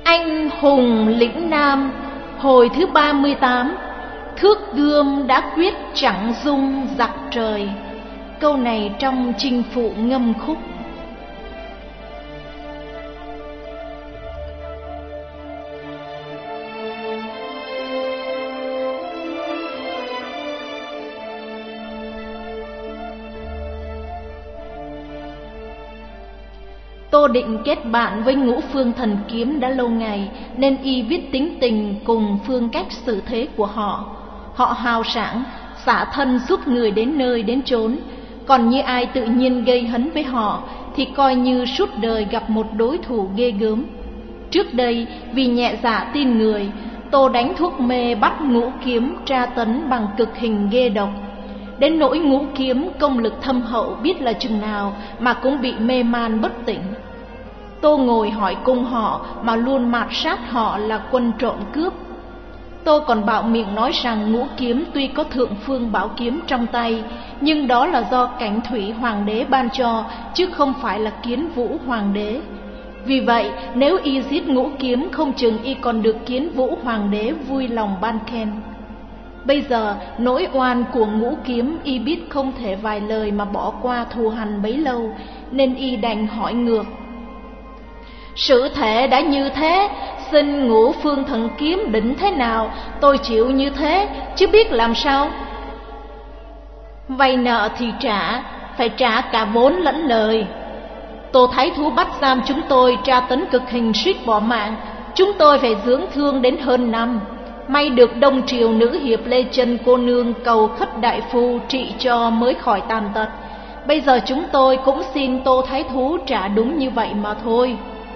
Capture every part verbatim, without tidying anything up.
Anh hùng lĩnh Nam, hồi thứ ba mươi tám. Thước gươm đã quyết chẳng dung giặc trời. Câu này trong Chinh Phụ Ngâm Khúc. Tô Định kết bạn với Ngũ Phương Thần Kiếm đã lâu ngày, nên y biết tính tình cùng phương cách xử thế của họ. Họ hào sảng, xả thân giúp người đến nơi đến chốn. Còn như ai tự nhiên gây hấn với họ thì coi như suốt đời gặp một đối thủ ghê gớm. Trước đây vì nhẹ dạ tin người, Tô đánh thuốc mê bắt Ngũ Kiếm tra tấn bằng cực hình ghê độc. Đến nỗi Ngũ Kiếm công lực thâm hậu biết là chừng nào mà cũng bị mê man bất tỉnh. Tô ngồi hỏi cung họ mà luôn mạt sát họ là quân trộm cướp. Tô còn bạo miệng nói rằng Ngũ Kiếm tuy có thượng phương bảo kiếm trong tay, nhưng đó là do Cảnh Thủy Hoàng đế ban cho, chứ không phải là Kiến Vũ Hoàng đế. Vì vậy nếu y giết Ngũ Kiếm, không chừng y còn được Kiến Vũ Hoàng đế vui lòng ban khen. Bây giờ nỗi oan của Ngũ Kiếm y biết không thể vài lời mà bỏ qua thù hằn bấy lâu, nên y đành hỏi ngược. Sự thể đã như thế, xin Ngũ Phương Thần Kiếm định thế nào, tôi chịu như thế, chứ biết làm sao. Vay nợ thì trả, phải trả cả vốn lẫn lời. Tô Thái Thú bắt giam chúng tôi, tra tấn cực hình suýt bỏ mạng, chúng tôi phải dưỡng thương đến hơn năm. May được Đông Triều nữ hiệp Lê Chân cô nương cầu khất đại phu trị cho mới khỏi tàn tật. Bây giờ chúng tôi cũng xin Tô Thái Thú trả đúng như vậy mà thôi.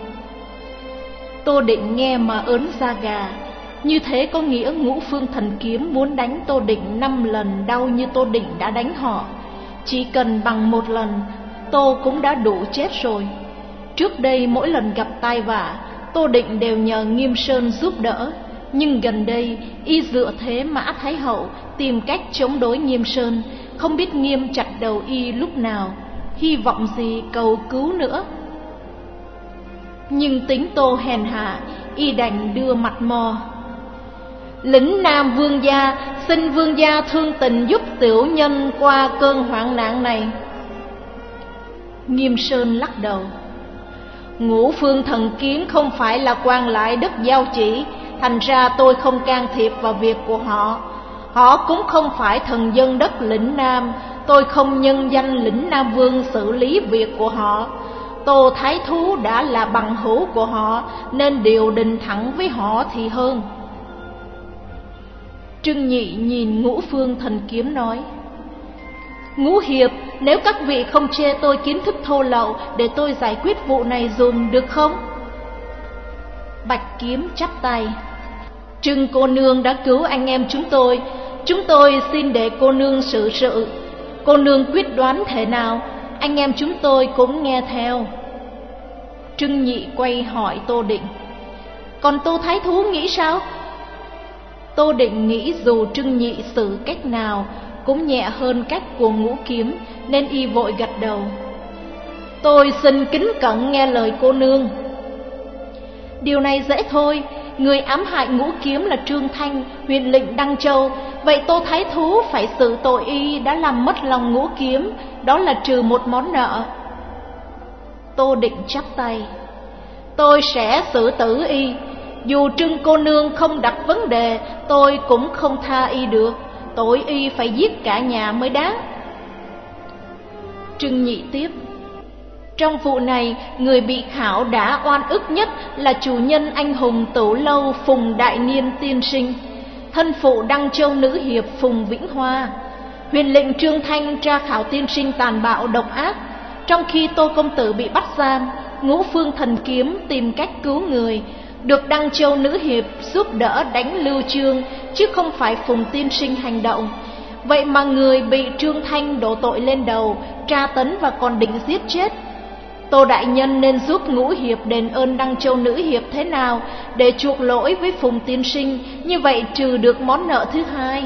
Tô Định nghe mà ớn da gà. Như thế có nghĩa Ngũ Phương Thần Kiếm muốn đánh Tô Định năm lần đau như Tô Định đã đánh họ. Chỉ cần bằng một lần, Tô cũng đã đủ chết rồi. Trước đây mỗi lần gặp tai vạ, Tô Định đều nhờ Nghiêm Sơn giúp đỡ. Nhưng gần đây y dựa thế Mã Thái Hậu, tìm cách chống đối Nghiêm Sơn, không biết Nghiêm chặt đầu y lúc nào, hy vọng gì cầu cứu nữa. Nhưng tính Tô hèn hạ, y đành đưa mặt mò. Lĩnh Nam vương gia, xin vương gia thương tình giúp tiểu nhân qua cơn hoạn nạn này. Nghiêm Sơn lắc đầu. Ngũ Phương Thần Kiếm không phải là quan lại đất giao chỉ, thành ra tôi không can thiệp vào việc của họ. Họ cũng không phải thần dân đất lĩnh Nam, tôi không nhân danh lĩnh Nam vương xử lý việc của họ. Tô Thái Thú đã là bằng hữu của họ, nên điều đình thẳng với họ thì hơn. Trưng Nhị nhìn Ngũ Phương Thần Kiếm nói. Ngũ hiệp, nếu các vị không chê tôi kiến thức thô lậu, để tôi giải quyết vụ này dùm được không? Bạch Kiếm chắp tay. Trưng cô nương đã cứu anh em chúng tôi, chúng tôi xin để cô nương xử sự. Cô nương quyết đoán thế nào, anh em chúng tôi cũng nghe theo. Trưng Nhị quay hỏi Tô Định. Còn Tô Thái Thú nghĩ sao? Tô Định nghĩ dù Trưng Nhị xử cách nào cũng nhẹ hơn cách của Ngũ Kiếm, nên y vội gật đầu. Tôi xin kính cẩn nghe lời cô nương. Điều này dễ thôi, người ám hại Ngũ Kiếm là Trương Thanh, huyện lệnh Đăng Châu. Vậy Tô Thái Thú phải xử tội y đã làm mất lòng Ngũ Kiếm, đó là trừ một món nợ. Tô Định chắp tay. Tôi sẽ xử tử y. Dù Trưng cô nương không đặt vấn đề, tôi cũng không tha y được. Tội y phải giết cả nhà mới đáng. Trưng Nhị tiếp. Trong vụ này, người bị khảo đã oan ức nhất là chủ nhân anh hùng Tửu Lâu Phùng Đại Niên tiên sinh, thân phụ Đăng Châu nữ hiệp Phùng Vĩnh Hoa. Huyền lệnh Trương Thanh tra khảo tiên sinh tàn bạo độc ác. Trong khi Tô công tử bị bắt giam, Ngũ Phương Thần Kiếm tìm cách cứu người, được Đăng Châu nữ hiệp giúp đỡ đánh Lưu Chương, chứ không phải Phùng tiên sinh hành động. Vậy mà người bị Trương Thanh đổ tội lên đầu, tra tấn và còn định giết chết. Tô đại nhân nên giúp Ngũ hiệp đền ơn Đăng Châu nữ hiệp thế nào để chuộc lỗi với Phùng tiên sinh, như vậy trừ được món nợ thứ hai.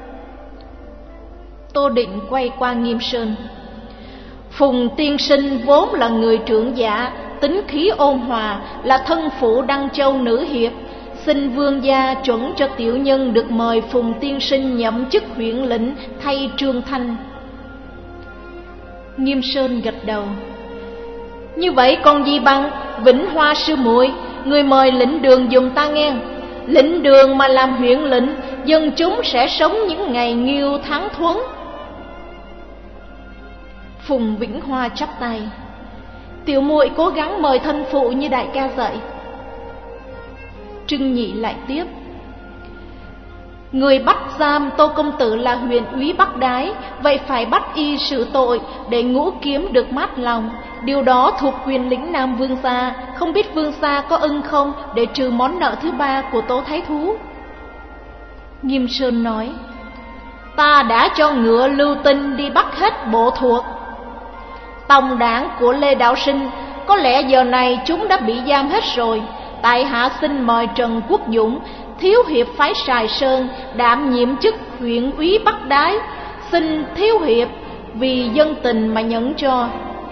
Tô Định quay qua Nghiêm Sơn. Phùng tiên sinh vốn là người trưởng giả, tính khí ôn hòa, là thân phụ Đăng Châu nữ hiệp. Xin vương gia chuẩn cho tiểu nhân được mời Phùng tiên sinh nhậm chức huyện lĩnh thay Trương Thanh. Nghiêm Sơn gật đầu. Như vậy còn gì bằng, Vĩnh Hoa sư muội, người mời lĩnh đường dùng ta nghe. Lĩnh đường mà làm huyện lĩnh, dân chúng sẽ sống những ngày nghiêu tháng thuấn. Phùng Vĩnh Hoa chắp tay. Tiểu muội cố gắng mời thân phụ như đại ca dạy. Trưng Nhị lại tiếp. Người bắt giam Tô công tử là huyện úy Bắc Đái, vậy phải bắt y xử tội để Ngũ Kiếm được mát lòng. Điều đó thuộc quyền lĩnh Nam vương gia, không biết vương gia có ưng không để trừ món nợ thứ ba của Tố Thái Thú. Nghiêm Sơn nói. Ta đã cho ngựa Lưu Tinh đi bắt hết bộ thuộc tòng đảng của Lê Đạo Sinh, có lẽ giờ này chúng đã bị giam hết rồi. Tại hạ xin mời Trần Quốc Dũng, thiếu hiệp phái Sài Sơn, đảm nhiệm chức huyện úy Bắc Đái. Xin thiếu hiệp vì dân tình mà nhẫn cho.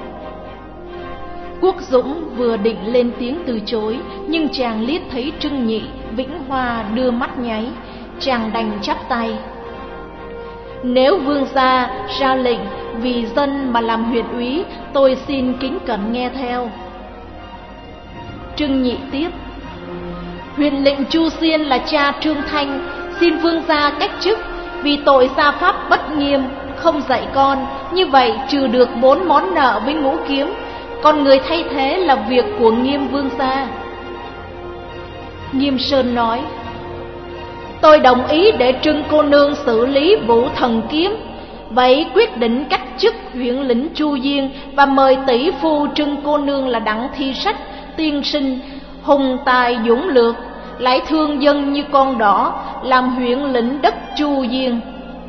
Quốc Dũng vừa định lên tiếng từ chối, nhưng chàng liếc thấy Trưng Nhị, Vĩnh Hoa đưa mắt nháy, chàng đành chắp tay. Nếu vương gia ra lệnh vì dân mà làm huyện úy, tôi xin kính cẩn nghe theo. Trưng Nhị tiếp. Huyện lệnh Chu Xuyên là cha Trương Thanh, xin vương gia cách chức vì tội gia pháp bất nghiêm, không dạy con. Như vậy trừ được bốn món nợ với Ngũ Kiếm, còn người thay thế là việc của Nghiêm vương gia. Nghiêm Sơn nói. Tôi đồng ý để Trưng cô nương xử lý vụ thần kiếm. Vậy quyết định cách chức huyện lĩnh Chu Diên và mời tỷ phu Trưng cô nương là Đặng Thi Sách tiên sinh, hùng tài dũng lược, lại thương dân như con đỏ, làm huyện lĩnh đất Chu Diên.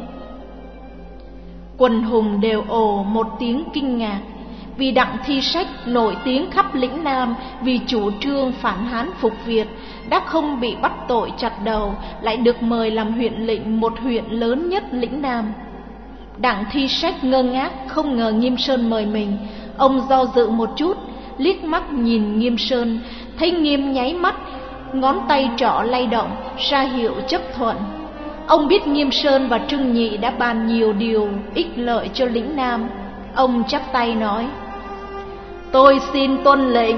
Quần hùng đều ồ một tiếng kinh ngạc, vì Đặng Thi Sách nổi tiếng khắp lĩnh Nam vì chủ trương phản Hán phục Việt, đã không bị bắt tội chặt đầu, lại được mời làm huyện lệnh một huyện lớn nhất lĩnh Nam. Đặng Thi Sách ngơ ngác, không ngờ Nghiêm Sơn mời mình. Ông do dự một chút, liếc mắt nhìn Nghiêm Sơn, thấy Nghiêm nháy mắt, ngón tay trỏ lay động, ra hiệu chấp thuận. Ông biết Nghiêm Sơn và Trưng Nhị đã bàn nhiều điều ích lợi cho lĩnh Nam. Ông chắp tay nói. Tôi xin tuân lệnh.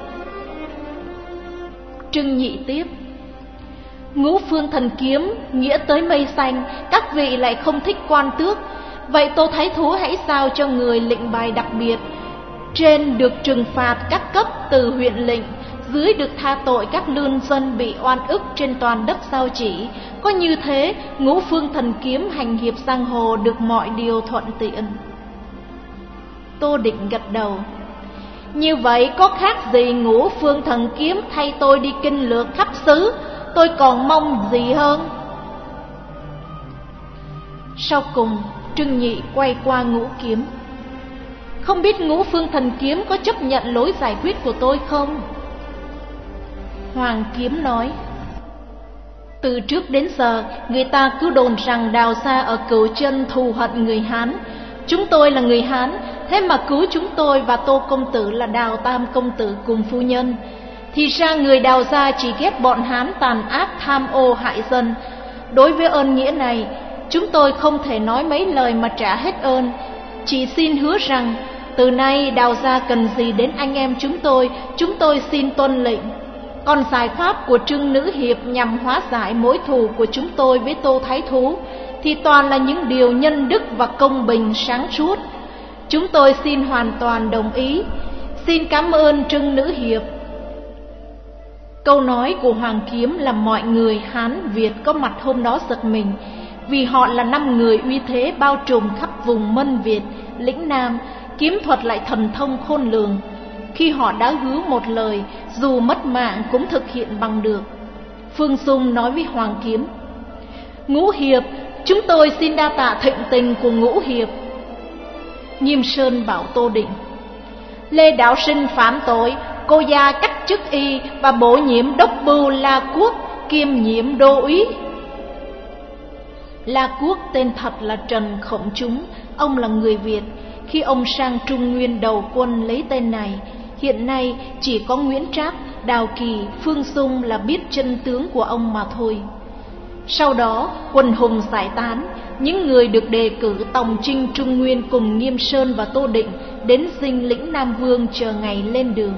Trưng Nhị tiếp. Ngũ Phương thần kiếm nghĩa tới mây xanh, các vị lại không thích quan tước. Vậy Tô Thái Thú hãy giao cho người lệnh bài đặc biệt. Trên được trừng phạt các cấp từ huyện lệnh, dưới được tha tội các lương dân bị oan ức trên toàn đất Giao Chỉ. Có như thế, Ngũ Phương thần kiếm hành hiệp giang hồ được mọi điều thuận tiện. Tô Định gật đầu. Như vậy có khác gì Ngũ Phương thần kiếm thay tôi đi kinh lược khắp xứ, tôi còn mong gì hơn. Sau cùng Trưng Nhị quay qua Ngũ Kiếm. Không biết Ngũ Phương thần kiếm có chấp nhận lối giải quyết của tôi không? Hoàng Kiếm nói. Từ trước đến giờ, người ta cứ đồn rằng Đào Gia ở Cửu Chân thù hận người Hán. Chúng tôi là người Hán, thế mà cứu chúng tôi và Tô công tử là Đào Tam công tử cùng phu nhân. Thì ra người Đào Gia chỉ ghét bọn Hán tàn ác tham ô hại dân. Đối với ơn nghĩa này, chúng tôi không thể nói mấy lời mà trả hết ơn. Chỉ xin hứa rằng từ nay Đào Gia cần gì đến anh em chúng tôi, chúng tôi xin tuân lệnh. Còn giải pháp của Trưng nữ hiệp nhằm hóa giải mối thù của chúng tôi với Tô Thái Thú thì toàn là những điều nhân đức và công bình sáng suốt. Chúng tôi xin hoàn toàn đồng ý. Xin cảm ơn Trưng nữ hiệp. Câu nói của Hoàng Kiếm làm mọi người Hán Việt có mặt hôm đó giật mình, vì họ là năm người uy thế bao trùm khắp vùng Mân Việt, lĩnh Nam, kiếm thuật lại thần thông khôn lường. Khi họ đã hứa một lời, dù mất mạng cũng thực hiện bằng được. Phương Dung nói với Hoàng Kiếm. Ngũ hiệp, chúng tôi xin đa tạ thịnh tình của Ngũ hiệp. Nghiêm Sơn bảo Tô Định. Lê Đạo Sinh phạm tội, cô gia cách chức y và bổ nhiệm đốc bưu La Quốc, kiêm nhiệm đô úy. La Quốc tên thật là Trần Khổng Chúng, ông là người Việt. Khi ông sang Trung Nguyên đầu quân lấy tên này, Hiện nay chỉ có Nguyễn Trác, Đào Kỳ, Phương Dung là biết chân tướng của ông mà thôi. Sau đó quần hùng giải tán, những người được đề cử tòng chinh Trung Nguyên cùng Nghiêm Sơn và Tô Định đến dinh lĩnh Nam Vương chờ ngày lên đường.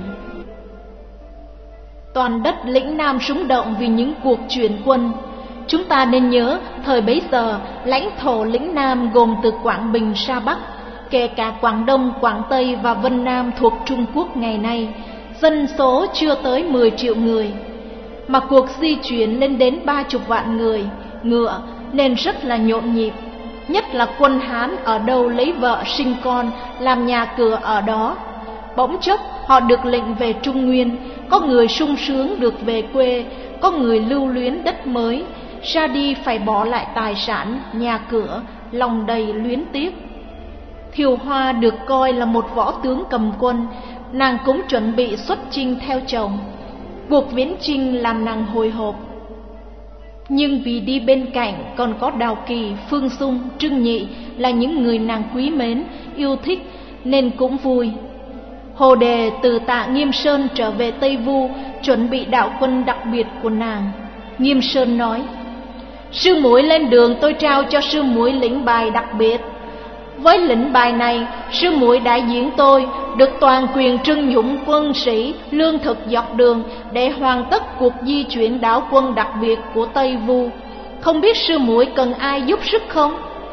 Toàn đất lĩnh Nam rúng động vì những cuộc chuyển quân. Chúng ta nên nhớ, thời bấy giờ, lãnh thổ lĩnh Nam gồm từ Quảng Bình ra Bắc, kể cả Quảng Đông, Quảng Tây và Vân Nam thuộc Trung Quốc ngày nay, dân số chưa tới mười triệu người. Mà cuộc di chuyển lên đến ba chục vạn người, ngựa nên rất là nhộn nhịp. Nhất là quân Hán ở đâu lấy vợ sinh con, làm nhà cửa ở đó. Bỗng chốc họ được lệnh về Trung Nguyên, có người sung sướng được về quê, có người lưu luyến đất mới, ra đi phải bỏ lại tài sản, nhà cửa, lòng đầy luyến tiếc. Thiều Hoa được coi là một võ tướng cầm quân, nàng cũng chuẩn bị xuất chinh theo chồng. Cuộc viễn chinh làm nàng hồi hộp. Nhưng vì đi bên cạnh còn có Đào Kỳ, Phương Dung, Trương Nhị là những người nàng quý mến, yêu thích nên cũng vui. Hồ Đề từ Tạ Nghiêm Sơn trở về Tây Vu, chuẩn bị đạo quân đặc biệt của nàng. Nghiêm Sơn nói: sư muội lên đường, tôi trao cho sư muội lĩnh bài đặc biệt. Với lĩnh bài này, sư muội đại diện tôi được toàn quyền trưng dụng quân sĩ, lương thực dọc đường để hoàn tất cuộc di chuyển đảo quân đặc biệt của Tây Vu. Không biết sư muội cần ai giúp sức không?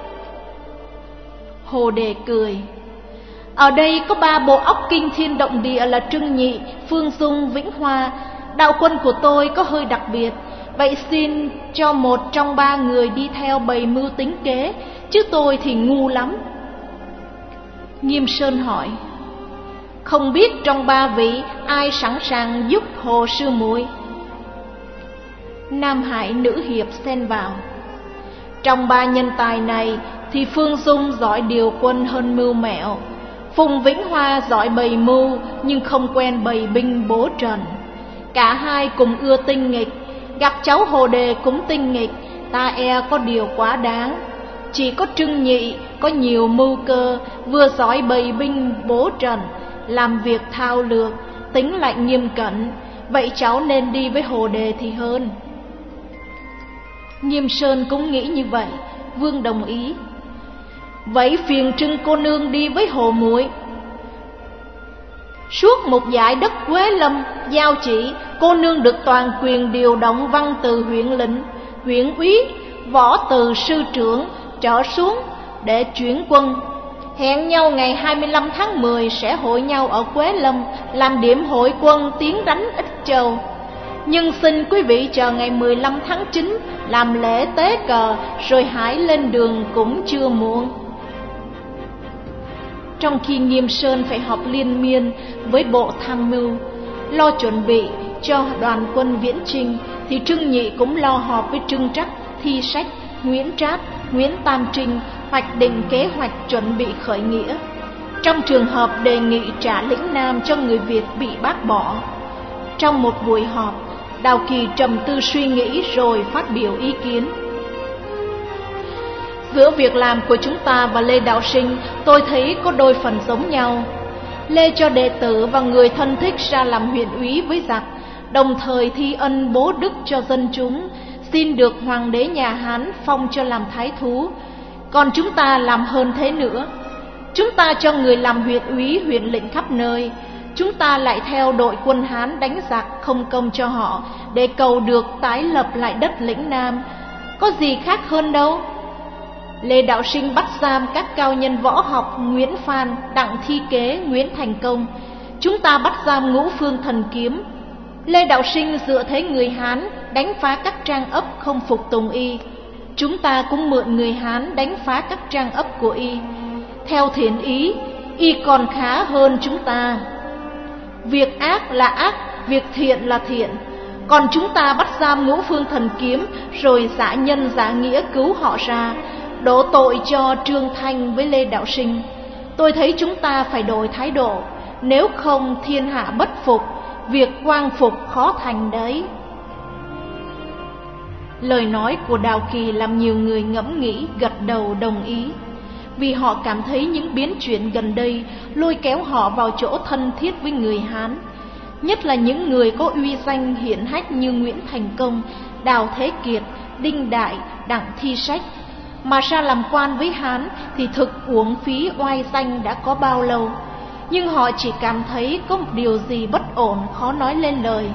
Hồ Đề cười: ở đây có ba bộ óc kinh thiên động địa là Trưng Nhị, Phương Dung, Vĩnh Hoa. Đạo quân của tôi có hơi đặc biệt, vậy xin cho một trong ba người đi theo bày mưu tính kế, chứ tôi thì ngu lắm. Nghiêm Sơn hỏi: không biết trong ba vị ai sẵn sàng giúp Hồ sư muội? Nam Hải nữ hiệp xen vào: trong ba nhân tài này thì Phương Dung giỏi điều quân hơn mưu mẹo, Phùng Vĩnh Hoa giỏi bày mưu nhưng không quen bày binh bố trận. Cả hai cùng ưa tinh nghịch, gặp cháu Hồ Đề cũng tinh nghịch, ta e có điều quá đáng. Chỉ có Trưng Nhị có nhiều mưu cơ, vừa giỏi bày binh bố trận, làm việc thao lược, tính lại nghiêm cẩn. Vậy cháu nên đi với Hồ Đề thì hơn. Nghiêm Sơn cũng nghĩ như vậy, Vương đồng ý. Vậy phiền Trưng cô nương đi với Hồ muội. Suốt một dải đất Quế Lâm giao chỉ, cô nương được toàn quyền điều động văn từ huyện lĩnh, huyện úy, võ từ sư trưởng trở xuống để chuyển quân. Hẹn nhau ngày hai mươi lăm tháng mười sẽ hội nhau ở Quế Lâm, làm điểm hội quân tiến đánh Ích Châu. Nhưng xin quý vị chờ ngày mười lăm tháng chín làm lễ tế cờ, rồi hãy lên đường cũng chưa muộn. Trong khi Nghiêm Sơn phải họp liên miên với bộ tham mưu, lo chuẩn bị cho đoàn quân viễn chinh, thì Trưng Nhị cũng lo họp với Trưng Trắc, Thi Sách, Nguyễn Trát, Nguyễn Tam Trinh, hoạch định kế hoạch chuẩn bị khởi nghĩa. Trong trường hợp đề nghị trả lĩnh Nam cho người Việt bị bác bỏ. Trong một buổi họp, Đào Kỳ trầm tư suy nghĩ rồi phát biểu ý kiến: giữa việc làm của chúng ta và Lê Đạo Sinh, tôi thấy có đôi phần giống nhau. Lê cho đệ tử và người thân thích ra làm huyện úy với giặc, đồng thời thi ân bố đức cho dân chúng, xin được hoàng đế nhà Hán phong cho làm thái thú. Còn chúng ta làm hơn thế nữa. Chúng ta cho người làm huyện úy, huyện lệnh khắp nơi. Chúng ta lại theo đội quân Hán đánh giặc, không công cho họ, để cầu được tái lập lại đất lĩnh Nam. Có gì khác hơn đâu. Lê Đạo Sinh bắt giam các cao nhân võ học Nguyễn Phan, Đặng Thi Kế, Nguyễn Thành Công. Chúng ta bắt giam Ngũ Phương Thần Kiếm. Lê Đạo Sinh dựa thế người Hán đánh phá các trang ấp không phục tùng y. Chúng ta cũng mượn người Hán đánh phá các trang ấp của y. Theo thiện ý, y còn khá hơn chúng ta. Việc ác là ác, việc thiện là thiện. Còn chúng ta bắt giam Ngũ Phương Thần Kiếm, rồi giả nhân giả nghĩa cứu họ ra, đổ tội cho Trương Thanh với Lê Đạo Sinh. Tôi thấy chúng ta phải đổi thái độ, nếu không thiên hạ bất phục, việc quang phục khó thành đấy. Lời nói của Đào Kỳ làm nhiều người ngẫm nghĩ, gật đầu đồng ý. vì họ cảm thấy những biến chuyển gần đây lôi kéo họ vào chỗ thân thiết với người Hán, nhất là những người có uy danh hiển hách như Nguyễn Thành Công, Đào Thế Kiệt, Đinh Đại, Đặng Thi Sách. Mà ra làm quan với Hán thì thực uổng phí oai danh đã có bao lâu. Nhưng họ chỉ cảm thấy có một điều gì bất ổn khó nói lên lời.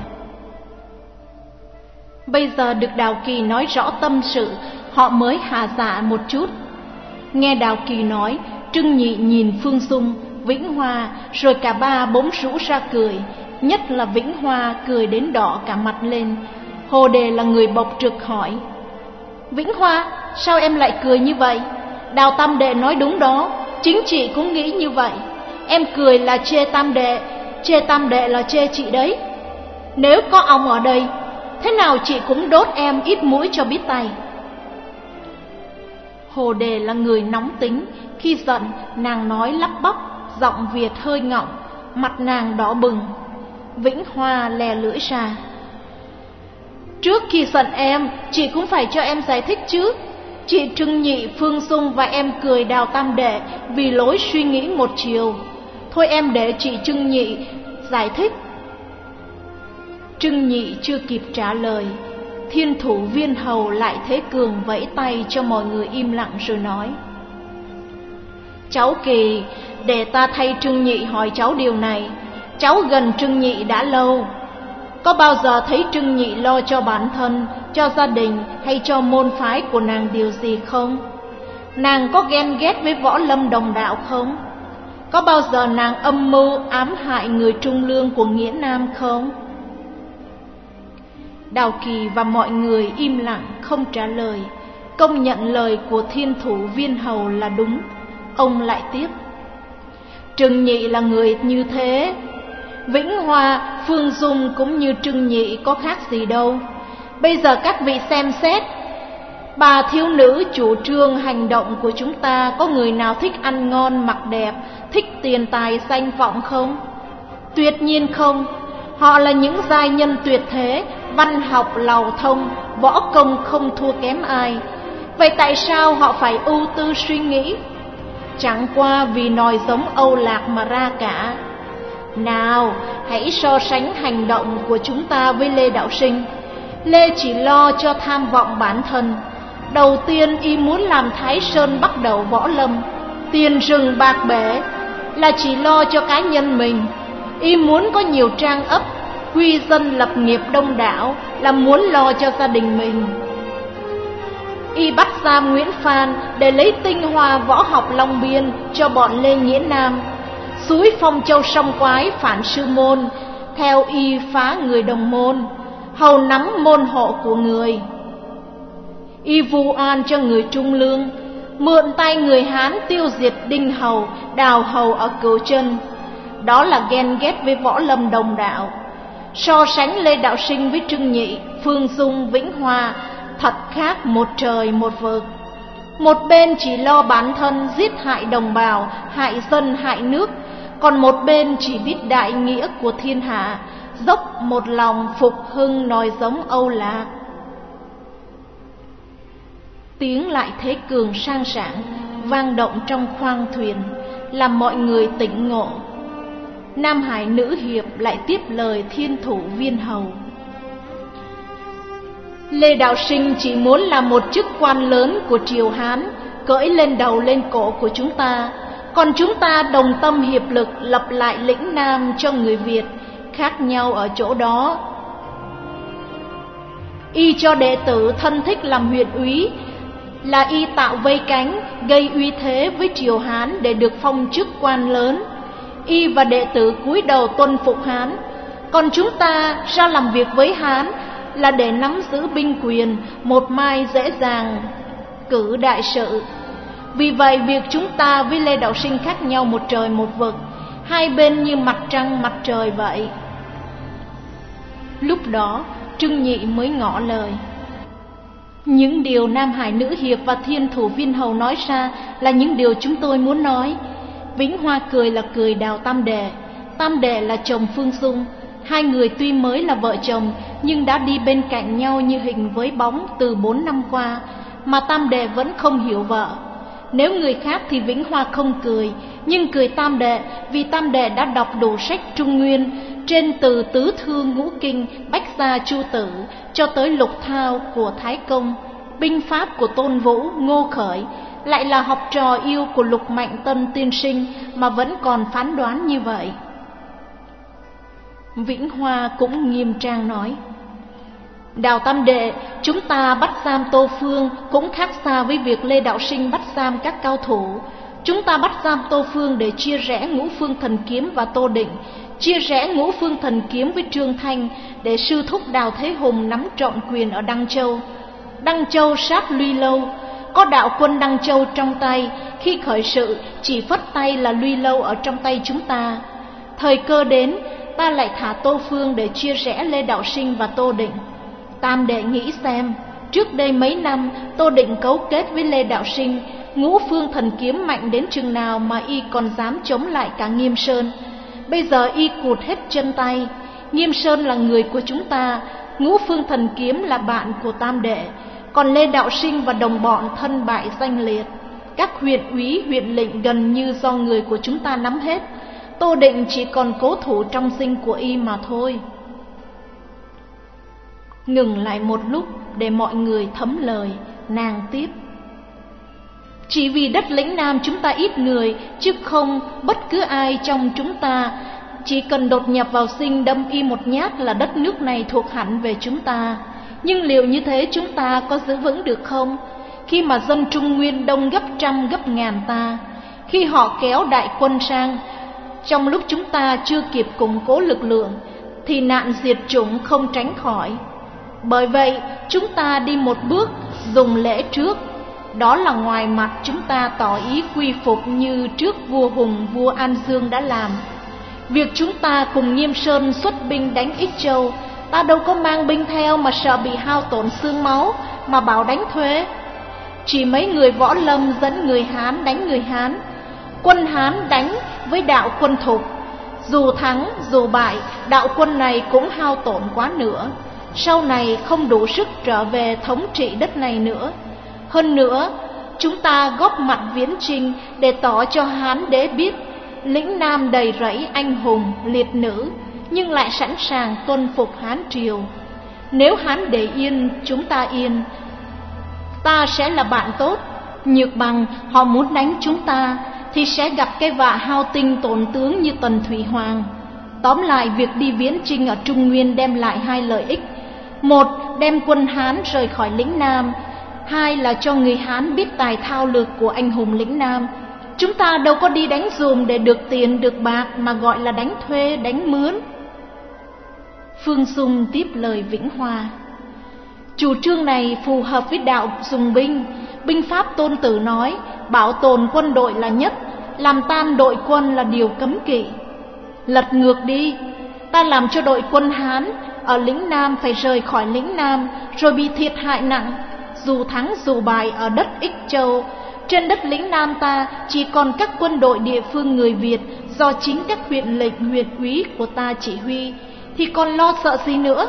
Bây giờ được Đào Kỳ nói rõ tâm sự, họ mới hạ dạ một chút. Nghe Đào Kỳ nói, Trưng Nhị nhìn Phương Dung, Vĩnh Hoa, rồi cả ba bỗng rũ ra cười. Nhất là Vĩnh Hoa cười đến đỏ cả mặt lên. Hồ Đề là người bộc trực hỏi: Vĩnh Hoa, sao em lại cười như vậy? Đào Tam Đệ nói đúng đó, chính chị cũng nghĩ như vậy. Em cười là chê Tam Đệ, chê Tam Đệ là chê chị đấy. Nếu có ông ở đây, thế nào chị cũng đốt em ít mũi cho biết tay. Hồ Đề là người nóng tính, khi giận nàng nói lắp bắp, giọng Việt hơi ngọng, mặt nàng đỏ bừng. Vĩnh Hoa lè lưỡi ra: Trước khi giận em, chị cũng phải cho em giải thích chứ. Chị Trưng Nhị, Phương Dung và em cười Đào Tam Đệ vì lối suy nghĩ một chiều. Thôi em để chị Trưng Nhị giải thích. Trưng Nhị chưa kịp trả lời, Thiên Thủ Viên Hầu lại thế cường vẫy tay cho mọi người im lặng rồi nói: Cháu Kỳ, để ta thay Trưng Nhị hỏi cháu điều này. Cháu gần Trưng Nhị đã lâu, có bao giờ thấy Trưng Nhị lo cho bản thân, cho gia đình hay cho môn phái của nàng điều gì không? Nàng có ghen ghét với võ lâm đồng đạo không? Có bao giờ nàng âm mưu ám hại người trung lương của Nghĩa Nam không? Đào Kỳ và mọi người im lặng không trả lời, công nhận lời của Thiên Thủ Viên Hầu là đúng. Ông lại tiếp: Trưng Nhị là người như thế. Vĩnh Hoa, Phương Dung cũng như Trưng Nhị có khác gì đâu. Bây giờ các vị xem xét, bà thiếu nữ chủ trương hành động của chúng ta có người nào thích ăn ngon mặc đẹp, thích tiền tài danh vọng không? Tuyệt nhiên không. Họ là những giai nhân tuyệt thế, văn học lầu thông, võ công không thua kém ai. Vậy tại sao họ phải ưu tư suy nghĩ? Chẳng qua vì nòi giống Âu Lạc mà ra cả. Nào, hãy so sánh hành động của chúng ta với Lê Đạo Sinh. Lê chỉ lo cho tham vọng bản thân. Đầu tiên y muốn làm Thái Sơn bắt đầu võ lâm, tiền rừng bạc bể là chỉ lo cho cá nhân mình. Y muốn có nhiều trang ấp, quy dân lập nghiệp đông đảo là muốn lo cho gia đình mình. Y bắt giam Nguyễn Phan để lấy tinh hoa võ học Long Biên cho bọn Lê Nghĩa Nam. Suối Phong Châu Sông Quái phản sư môn, theo y phá người đồng môn, hầu nắm môn hộ của người. Y vu oan cho người Trung Lương, mượn tay người Hán tiêu diệt Đinh Hầu, Đào Hầu ở Cửu Chân. Đó là ghen ghét với võ lâm đồng đạo. So sánh Lê Đạo Sinh với Trưng Nhị, Phương Dung, Vĩnh Hoa thật khác một trời một vực. Một bên chỉ lo bản thân giết hại đồng bào, hại dân hại nước, còn một bên chỉ biết đại nghĩa của thiên hạ, dốc một lòng phục hưng nòi giống Âu Lạc. Tiếng lại thế cường sang sảng vang động trong khoang thuyền, làm mọi người tỉnh ngộ. Nam Hải Nữ Hiệp lại tiếp lời Thiên Thủ Viên Hầu: Lê Đạo Sinh chỉ muốn làm một chức quan lớn của triều Hán, cưỡi lên đầu lên cổ của chúng ta. Còn chúng ta đồng tâm hiệp lực lập lại lĩnh Nam cho người Việt, khác nhau ở chỗ đó. Y cho đệ tử thân thích làm huyện úy, là y tạo vây cánh, gây uy thế với triều Hán để được phong chức quan lớn. Y và đệ tử cúi đầu tuân phục Hán. Còn chúng ta ra làm việc với Hán là để nắm giữ binh quyền, một mai dễ dàng cử đại sự. Vì vậy việc chúng ta với Lê Đạo Sinh khác nhau một trời một vực, hai bên như mặt trăng mặt trời vậy. Lúc đó Trưng Nhị mới ngỏ lời: Những điều Nam Hải Nữ Hiệp và Thiên Thủ Viên Hầu nói ra là những điều chúng tôi muốn nói. Vĩnh Hoa cười là cười Đào Tam Đệ, Tam Đệ là chồng Phương Dung. Hai người tuy mới là vợ chồng nhưng đã đi bên cạnh nhau như hình với bóng từ bốn năm qua, mà Tam Đệ vẫn không hiểu vợ. Nếu người khác thì Vĩnh Hoa không cười, nhưng cười Tam Đệ vì Tam Đệ đã đọc đủ sách Trung Nguyên, trên từ Tứ Thư Ngũ Kinh, Bách Gia Chu Tử cho tới Lục Thao của Thái Công, binh pháp của Tôn Vũ, Ngô Khởi, lại là học trò yêu của Lục Mạnh Tân tiên sinh mà vẫn còn phán đoán như vậy. Vĩnh Hoa cũng nghiêm trang nói: Đào Tam Đệ, chúng ta bắt giam Tô Phương cũng khác xa với việc Lê Đạo Sinh bắt giam các cao thủ. Chúng ta bắt giam Tô Phương để chia rẽ Ngũ Phương Thần Kiếm và Tô Định, chia rẽ Ngũ Phương Thần Kiếm với Trương Thanh, để sư thúc Đào Thế Hùng nắm trọn quyền ở Đăng Châu. Đăng Châu sát Luy Lâu, có đạo quân Đăng Châu trong tay, khi khởi sự chỉ phất tay là Luy Lâu ở trong tay chúng ta. Thời cơ đến, ta lại thả Tô Phương để chia rẽ Lê Đạo Sinh và Tô Định. Tam Đệ nghĩ xem, trước đây mấy năm Tô Định cấu kết với Lê Đạo Sinh, Ngũ Phương Thần Kiếm mạnh đến chừng nào mà y còn dám chống lại cả Nghiêm Sơn. Bây giờ y cụt hết chân tay. Nghiêm Sơn là người của chúng ta, Ngũ Phương Thần Kiếm là bạn của Tam Đệ, còn Lê Đạo Sinh và đồng bọn thân bại danh liệt. Các huyện úy, huyện lệnh gần như do người của chúng ta nắm hết. Tô Định chỉ còn cố thủ trong dinh của y mà thôi. Ngừng lại một lúc để mọi người thấm lời, nàng tiếp: Chỉ vì đất lĩnh Nam chúng ta ít người, chứ không bất cứ ai trong chúng ta chỉ cần đột nhập vào dinh đâm y một nhát là đất nước này thuộc hẳn về chúng ta. Nhưng liệu như thế chúng ta có giữ vững được không? Khi mà dân Trung Nguyên đông gấp trăm gấp ngàn ta, khi họ kéo đại quân sang, trong lúc chúng ta chưa kịp củng cố lực lượng, thì nạn diệt chủng không tránh khỏi. Bởi vậy chúng ta đi một bước, dùng lễ trước. Đó là ngoài mặt chúng ta tỏ ý quy phục như trước vua Hùng, vua An Dương đã làm. Việc chúng ta cùng Nghiêm Sơn xuất binh đánh Ích Châu, ta đâu có mang binh theo mà sợ bị hao tổn xương máu mà bảo đánh thuế. Chỉ mấy người võ lâm dẫn người Hán đánh người Hán, quân Hán đánh với đạo quân Thục. Dù thắng dù bại, đạo quân này cũng hao tổn quá nữa, sau này không đủ sức trở về thống trị đất này nữa. Hơn nữa, chúng ta góp mặt viễn chinh để tỏ cho Hán đế biết lĩnh Nam đầy rẫy anh hùng liệt nữ, nhưng lại sẵn sàng tuân phục Hán triều. Nếu Hán để yên, chúng ta yên, ta sẽ là bạn tốt. Nhược bằng họ muốn đánh chúng ta thì sẽ gặp cái vạ hao tinh tổn tướng như Tần Thủy Hoàng. Tóm lại, việc đi viễn chinh ở Trung Nguyên đem lại hai lợi ích: một, đem quân Hán rời khỏi lĩnh Nam; hai là cho người Hán biết tài thao lược của anh hùng lĩnh Nam. Chúng ta đâu có đi đánh giùm để được tiền được bạc mà gọi là đánh thuê, đánh mướn. Phương Dung tiếp lời Vĩnh Hoa: Chủ trương này phù hợp với đạo dùng binh. Binh pháp Tôn Tử nói bảo tồn quân đội là nhất, làm tan đội quân là điều cấm kỵ. Lật ngược đi, ta làm cho đội quân Hán ở lĩnh Nam phải rời khỏi lĩnh Nam, rồi bị thiệt hại nặng. Dù thắng dù bại ở đất Ích Châu, trên đất lĩnh Nam ta chỉ còn các quân đội địa phương người Việt do chính các huyện lệnh, huyện úy của ta chỉ huy, thì còn lo sợ gì nữa.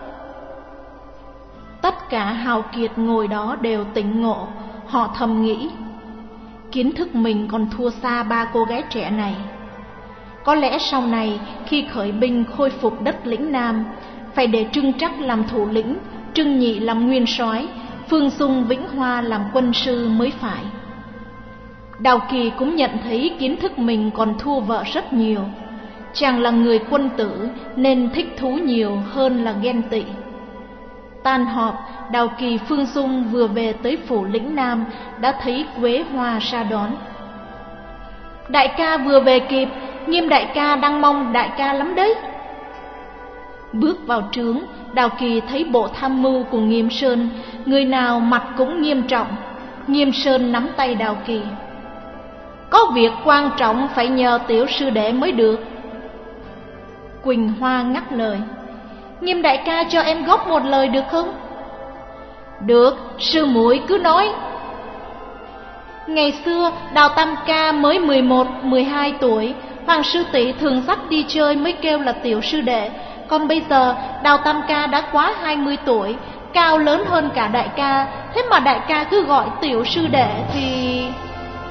Tất cả hào kiệt ngồi đó đều tỉnh ngộ. Họ thầm nghĩ, kiến thức mình còn thua xa ba cô gái trẻ này. Có lẽ sau này khi khởi binh khôi phục đất lĩnh Nam, phải để Trưng Trắc làm thủ lĩnh, Trưng Nhị làm nguyên soái, Phương Dung, Vĩnh Hoa làm quân sư mới phải. Đào Kỳ cũng nhận thấy kiến thức mình còn thua vợ rất nhiều. Chàng là người quân tử nên thích thú nhiều hơn là ghen tị. Tan họp, Đào Kỳ, Phương Dung vừa về tới phủ lĩnh Nam đã thấy Quế Hoa ra đón. Đại ca vừa về kịp, Nghiêm đại ca đang mong đại ca lắm đấy. Bước vào trướng, Đào Kỳ thấy bộ tham mưu của Nghiêm Sơn, người nào mặt cũng nghiêm trọng. Nghiêm Sơn nắm tay Đào Kỳ: Có việc quan trọng phải nhờ tiểu sư đệ mới được. Quỳnh Hoa ngắt lời: Nghiêm đại ca cho em góp một lời được không? Được, sư muội cứ nói. Ngày xưa Đào Tam ca mới mười một, mười hai tuổi, Hoàng sư tỷ thường dắt đi chơi mới kêu là tiểu sư đệ. Còn bây giờ Đào Tam ca đã quá hai mươi tuổi, cao lớn hơn cả đại ca, thế mà đại ca cứ gọi tiểu sư đệ thì...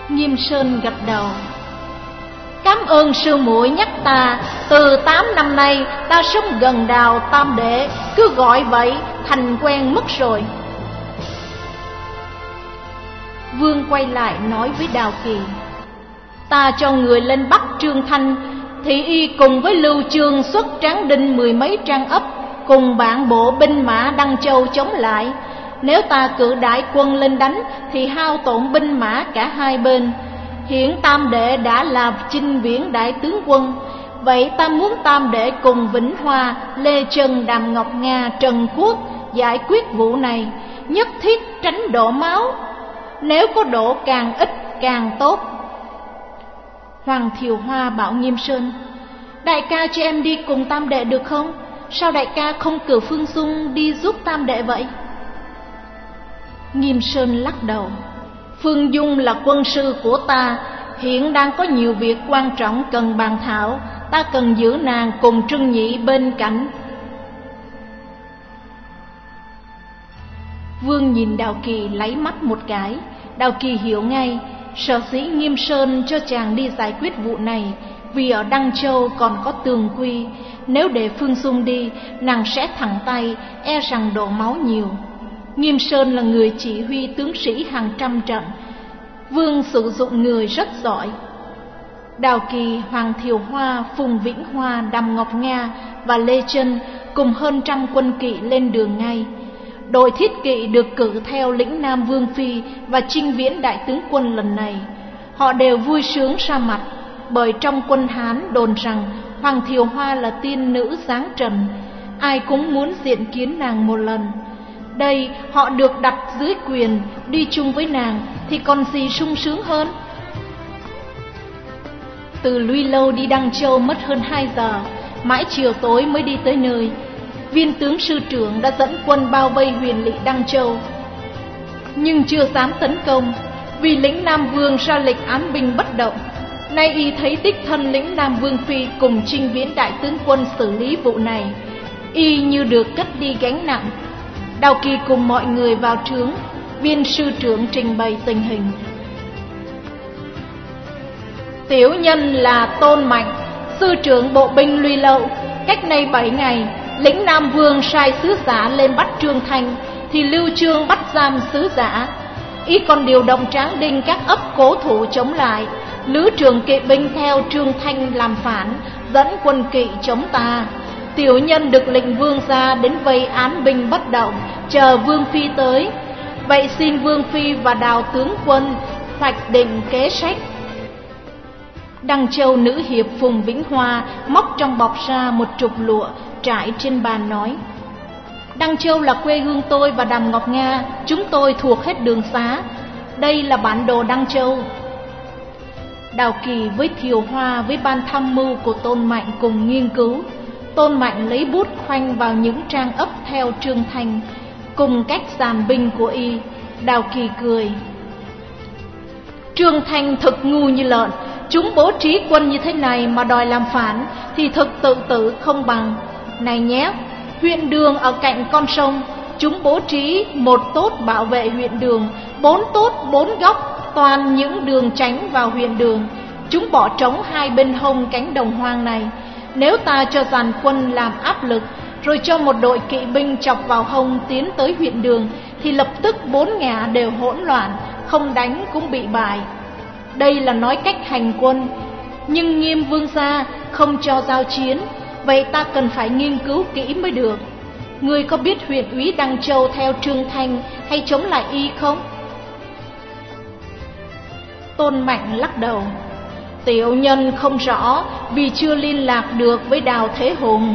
Nghiêm Sơn gật đầu. Cảm ơn sư muội nhắc ta, từ tám năm nay ta sống gần đào Tam Đệ, cứ gọi vậy thành quen mất rồi. Vương quay lại nói với Đào Kỳ: ta cho người lên bắt Trương Thanh, thì y cùng với Lưu Chương xuất Tráng Đinh mười mấy trang ấp, cùng bạn bộ binh mã Đăng Châu chống lại. Nếu ta cử đại quân lên đánh thì hao tổn binh mã cả hai bên. Hiện Tam Đệ đã là chinh viễn đại tướng quân, vậy ta muốn Tam Đệ cùng Vĩnh Hoa, Lê Trân, Đàm Ngọc Nga, Trần Quốc giải quyết vụ này, nhất thiết tránh đổ máu. Nếu có đổ càng ít càng tốt. Hoàng Thiều Hoa bảo Nghiêm Sơn: đại ca cho em đi cùng Tam Đệ được không? Sao đại ca không cử Phương Dung đi giúp Tam Đệ vậy? Nghiêm Sơn lắc đầu: Phương Dung là quân sư của ta, hiện đang có nhiều việc quan trọng cần bàn thảo, ta cần giữ nàng cùng Trương Nhị bên cạnh. Vương nhìn Đào Kỳ lấy mắt một cái. Đào Kỳ hiểu ngay, sở dĩ Nghiêm Sơn cho chàng đi giải quyết vụ này vì ở Đăng Châu còn có Tường Quy. Nếu để Phương Dung đi, nàng sẽ thẳng tay, e rằng đổ máu nhiều. Nghiêm Sơn là người chỉ huy tướng sĩ hàng trăm trận, Vương sử dụng người rất giỏi. Đào Kỳ, Hoàng Thiều Hoa, Phùng Vĩnh Hoa, Đàm Ngọc Nga và Lê Trân cùng hơn trăm quân kỵ lên đường ngay. Đội thiết kỵ được cử theo lĩnh Nam Vương Phi và chinh viễn đại tướng quân lần này. Họ đều vui sướng ra mặt, bởi trong quân Hán đồn rằng Hoàng Thiều Hoa là tiên nữ dáng trần, ai cũng muốn diện kiến nàng một lần. Đây họ được đặt dưới quyền, đi chung với nàng thì còn gì sung sướng hơn. Từ Luy Lâu đi Đăng Châu mất hơn hai giờ, mãi chiều tối mới đi tới nơi. Viên tướng sư trưởng đã dẫn quân bao vây huyền lỵ Đăng Châu, nhưng chưa dám tấn công, vì lĩnh Nam Vương ra lệnh án binh bất động. Nay y thấy đích thân lĩnh Nam Vương Phi cùng chinh viễn đại tướng quân xử lý vụ này, y như được cất đi gánh nặng. Đào Kỳ cùng mọi người vào trướng, viên sư trưởng trình bày tình hình. Tiểu nhân là Tôn Mạnh, sư trưởng bộ binh Luy Lâu. Cách nay bảy ngày, lĩnh Nam Vương sai sứ giả lên bắt Trương Thanh, thì Lưu Chương bắt giam sứ giả. Y còn điều động Tráng Đinh các ấp cố thủ chống lại. Lữ trưởng kỵ binh theo Trương Thanh làm phản, dẫn quân kỵ chống ta. Tiểu nhân được lệnh vương gia đến vây án binh bất động, chờ Vương Phi tới. Vậy xin Vương Phi và Đào tướng quân hoạch định kế sách. Đăng Châu nữ hiệp Phùng Vĩnh Hoa móc trong bọc ra một trục lụa trải trên bàn nói: Đăng Châu là quê hương tôi và Đàm Ngọc Nga, chúng tôi thuộc hết đường xá. Đây là bản đồ Đăng Châu. Đào Kỳ với Thiều Hoa với ban tham mưu của Tôn Mạnh cùng nghiên cứu. Tôn Mạnh lấy bút khoanh vào những trang ấp theo Trương Thanh, cùng cách dàn binh của y. Đào Kỳ cười: Trương Thanh thực ngu như lợn, chúng bố trí quân như thế này mà đòi làm phản thì thực tự tử không bằng. Này nhé, huyện đường ở cạnh con sông, chúng bố trí một tốt bảo vệ huyện đường, bốn tốt bốn góc toàn những đường tránh vào huyện đường. Chúng bỏ trống hai bên hông cánh đồng hoang này. Nếu ta cho dàn quân làm áp lực, rồi cho một đội kỵ binh chọc vào hông tiến tới huyện đường, thì lập tức bốn ngả đều hỗn loạn, không đánh cũng bị bại. Đây là nói cách hành quân. Nhưng Nghiêm vương gia không cho giao chiến, vậy ta cần phải nghiên cứu kỹ mới được. Ngươi có biết huyện úy Đăng Châu theo Trương Thanh hay chống lại y không? Tôn Mạnh lắc đầu: Tiểu nhân không rõ, vì chưa liên lạc được với Đào Thế Hùng.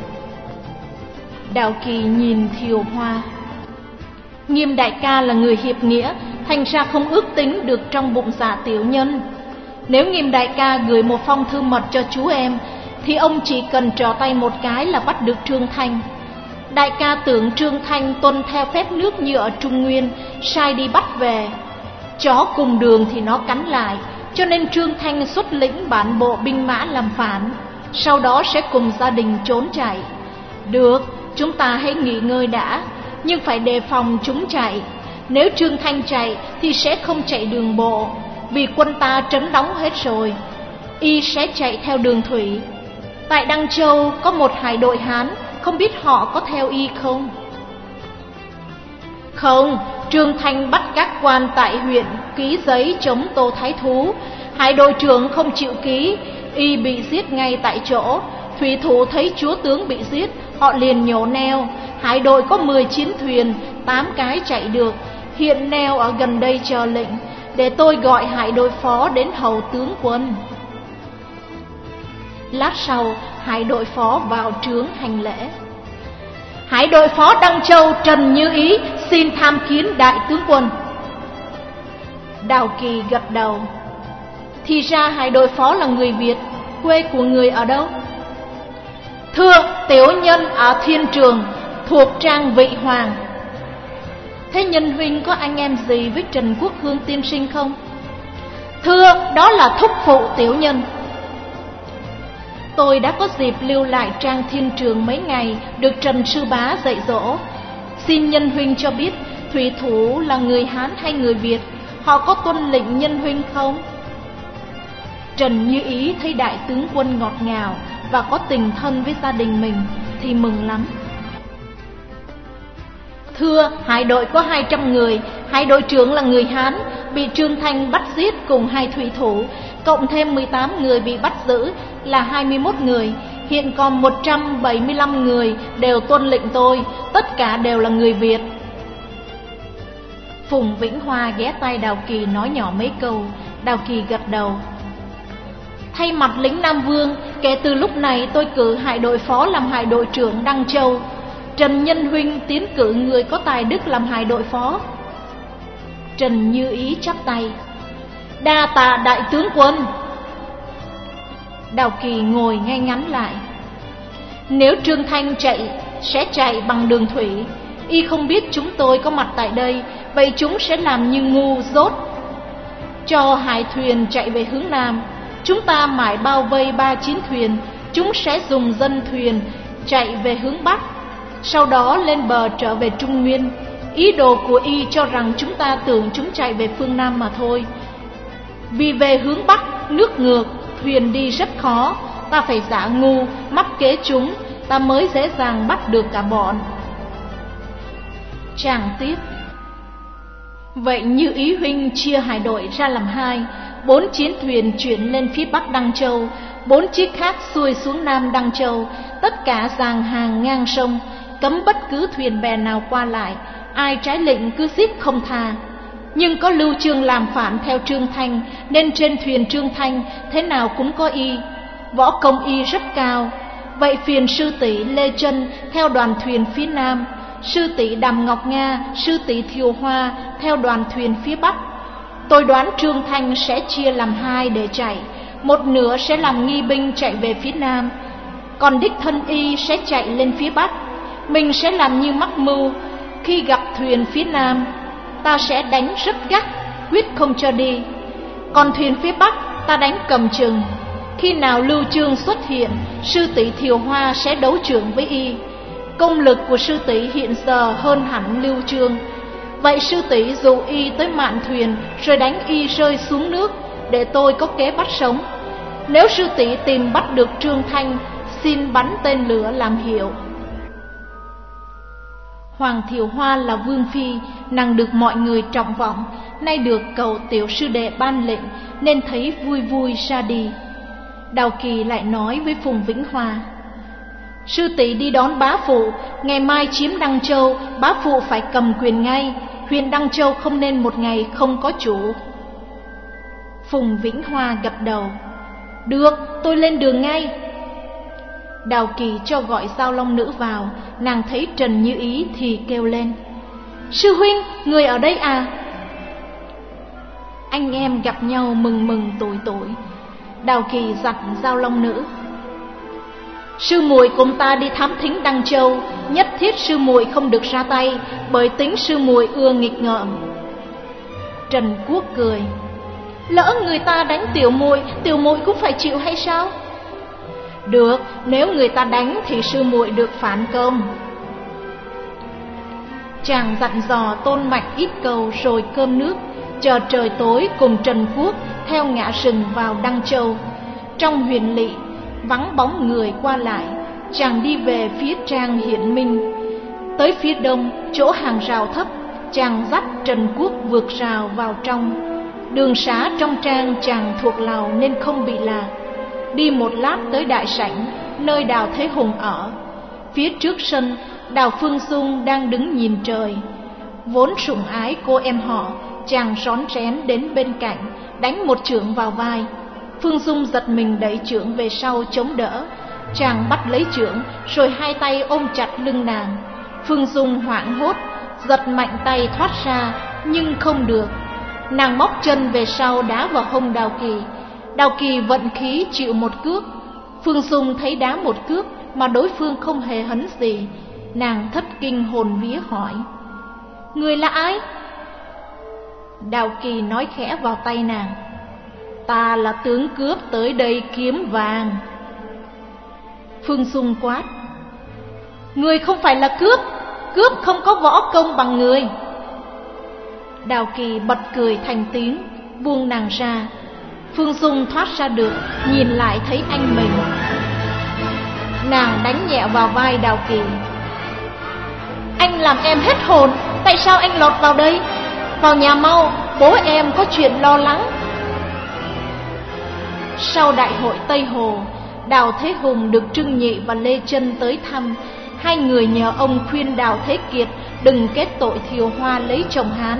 Đào Kỳ nhìn Thiều Hoa: Nghiêm đại ca là người hiệp nghĩa, thành ra không ước tính được trong bụng dạ tiểu nhân. Nếu Nghiêm đại ca gửi một phong thư mật cho chú em, thì ông chỉ cần trò tay một cái là bắt được Trương Thanh. Đại ca tưởng Trương Thanh tuân theo phép nước như ở Trung Nguyên, sai đi bắt về. Chó cùng đường thì nó cắn lại, cho nên Trương Thanh xuất lĩnh bản bộ binh mã làm phản, sau đó sẽ cùng gia đình trốn chạy. Được, chúng ta hãy nghỉ ngơi đã, nhưng phải đề phòng chúng chạy. Nếu Trương Thanh chạy thì sẽ không chạy đường bộ, vì quân ta trấn đóng hết rồi. Y sẽ chạy theo đường thủy. Tại Đăng Châu có một hải đội Hán, không biết họ có theo y không? Không, Trương Thanh bắt các quan tại huyện ký giấy chống Tô Thái Thú. Hải đội trưởng không chịu ký, y bị giết ngay tại chỗ. Thủy thủ thấy chúa tướng bị giết, họ liền nhổ neo. Hải đội có mười chín thuyền, tám cái chạy được, hiện neo ở gần đây chờ lệnh, để tôi gọi hải đội phó đến hầu tướng quân. Lát sau, hải đội phó vào trướng hành lễ. Hải đội phó Đăng Châu Trần Như Ý xin tham kiến đại tướng quân. Đào Kỳ gật đầu. Thì ra hải đội phó là người Việt, quê của người ở đâu? Thưa, tiểu nhân ở Thiên Trường, thuộc trang Vị Hoàng. Thế nhân huynh có anh em gì với Trần Quốc Hương tiên sinh không? Thưa, đó là thúc phụ tiểu nhân. Tôi đã có dịp lưu lại trang Thiên Trường mấy ngày, được Trần sư bá dạy dỗ. Xin nhân huynh cho biết thủy thủ là người Hán hay người Việt, họ có tuân lệnh nhân huynh không? Trần Như Ý thấy đại tướng quân ngọt ngào và có tình thân với gia đình mình thì mừng lắm. Thưa, hải đội có hai trăm người, hải đội trưởng là người Hán, bị Trương Thanh bắt giết cùng hai thủy thủ, cộng thêm mười tám người bị bắt giữ là hai mươi mốt người. Hiện còn một trăm bảy mươi lăm người đều tuân lệnh tôi, tất cả đều là người Việt. Phùng Vĩnh Hoa ghé tai Đào Kỳ nói nhỏ mấy câu. Đào Kỳ gật đầu. Thay mặt lính Nam Vương, kể từ lúc này tôi cử hải đội phó làm hải đội trưởng Đăng Châu. Trần nhân huynh tiến cử người có tài đức làm hải đội phó. Trần Như Ý chắp tay. Đa tạ đại tướng quân. Đào Kỳ ngồi ngay ngắn lại. Nếu Trương Thanh chạy sẽ chạy bằng đường thủy, y không biết chúng tôi có mặt tại đây, vậy chúng sẽ làm như ngu dốt, cho hải thuyền chạy về hướng Nam. Chúng ta mãi bao vây ba chín thuyền, chúng sẽ dùng dân thuyền chạy về hướng Bắc, sau đó lên bờ trở về Trung Nguyên. Ý đồ của y cho rằng chúng ta tưởng chúng chạy về phương Nam mà thôi. Vì về hướng Bắc nước ngược, thuyền đi rất khó, ta phải giả ngu mắc kế chúng, ta mới dễ dàng bắt được cả bọn. Chàng tiếp. Vậy Như Ý huynh chia hải đội ra làm hai, bốn chiến thuyền chuyển lên phía Bắc Đăng Châu, bốn chiếc khác xuôi xuống Nam Đăng Châu, tất cả dàn hàng ngang sông, cấm bất cứ thuyền bè nào qua lại, ai trái lệnh cứ giết không tha. Nhưng có Lưu Chương làm phản theo Trương Thanh, nên trên thuyền Trương Thanh thế nào cũng có y. Võ công y rất cao. Vậy phiền sư tỷ Lê Trân theo đoàn thuyền phía Nam, sư tỷ Đàm Ngọc Nga, sư tỷ Thiều Hoa theo đoàn thuyền phía Bắc. Tôi đoán Trương Thanh sẽ chia làm hai để chạy, một nửa sẽ làm nghi binh chạy về phía Nam, còn đích thân y sẽ chạy lên phía Bắc. Mình sẽ làm như mắc mưu, khi gặp thuyền phía Nam ta sẽ đánh rất gắt, quyết không cho đi. Còn thuyền phía Bắc ta đánh cầm chừng. Khi nào Lưu Chương xuất hiện, sư tỷ Thiều Hoa sẽ đấu trưởng với y. Công lực của sư tỷ hiện giờ hơn hẳn Lưu Chương. Vậy sư tỷ dụ y tới mạn thuyền, rồi đánh y rơi xuống nước, để tôi có kế bắt sống. Nếu sư tỷ tìm bắt được Trương Thanh, xin bắn tên lửa làm hiệu. Hoàng Thiều Hoa là vương phi, nàng được mọi người trọng vọng, nay được cậu tiểu sư đệ ban lệnh, nên thấy vui vui ra đi. Đào Kỳ lại nói với Phùng Vĩnh Hoa. Sư tỷ đi đón bá phụ, ngày mai chiếm Đăng Châu, bá phụ phải cầm quyền ngay. Huyện Đăng Châu không nên một ngày không có chủ. Phùng Vĩnh Hoa gật đầu. Được, tôi lên đường ngay. Đào Kỳ cho gọi Giao Long Nữ vào. Nàng thấy Trần Như Ý thì kêu lên. Sư huynh, người ở đây à? Anh em gặp nhau mừng mừng tuổi tuổi. Đào Kỳ dặn Giao Long Nữ. Sư muội cùng ta đi thám thính Đăng Châu, nhất thiết sư muội không được ra tay, bởi tính sư muội ưa nghịch ngợm. Trần Quốc cười. Lỡ người ta đánh tiểu muội, tiểu muội cũng phải chịu hay sao? Được, nếu người ta đánh thì sư muội được phản công. Chàng dặn dò Tôn Mạch ít câu rồi cơm nước. chờ trời tối cùng Trần Quốc theo ngã rừng vào Đăng Châu. Trong huyền lỵ vắng bóng người qua lại, chàng đi về phía trang Hiển Minh. Tới phía đông, chỗ hàng rào thấp, chàng dắt Trần Quốc vượt rào vào trong. Đường xá trong trang chàng thuộc lào nên không bị lạc. Đi một lát tới đại sảnh, nơi Đào Thế Hùng ở. Phía trước sân, Đào Phương Dung đang đứng nhìn trời. Vốn sủng ái cô em họ, chàng rón rén đến bên cạnh, đánh một chưởng vào vai. Phương Dung giật mình đẩy chưởng về sau chống đỡ. Chàng bắt lấy chưởng, rồi hai tay ôm chặt lưng nàng. Phương Dung hoảng hốt, giật mạnh tay thoát ra, nhưng không được. Nàng móc chân về sau đá vào hông Đào Kỳ. Đào Kỳ vận khí chịu một cước. Phương Dung thấy đá một cước mà đối phương không hề hấn gì. Nàng thất kinh hồn vía hỏi: người là ai? Đào Kỳ nói khẽ vào tay nàng: ta là tướng cướp tới đây kiếm vàng. Phương Dung quát: người không phải là cướp, cướp không có võ công bằng người. Đào Kỳ bật cười thành tiếng, buông nàng ra. Phương Dung thoát ra được, nhìn lại thấy anh mình. Nàng đánh nhẹ vào vai Đào Kỳ: anh làm em hết hồn, tại sao anh lọt vào đây? Vào nhà mau, bố em có chuyện lo lắng. Sau đại hội Tây Hồ, Đào Thế Hùng được Trưng Nhị và Lê Chân tới thăm. Hai người nhờ ông khuyên Đào Thế Kiệt đừng kết tội Thiều Hoa lấy chồng Hán,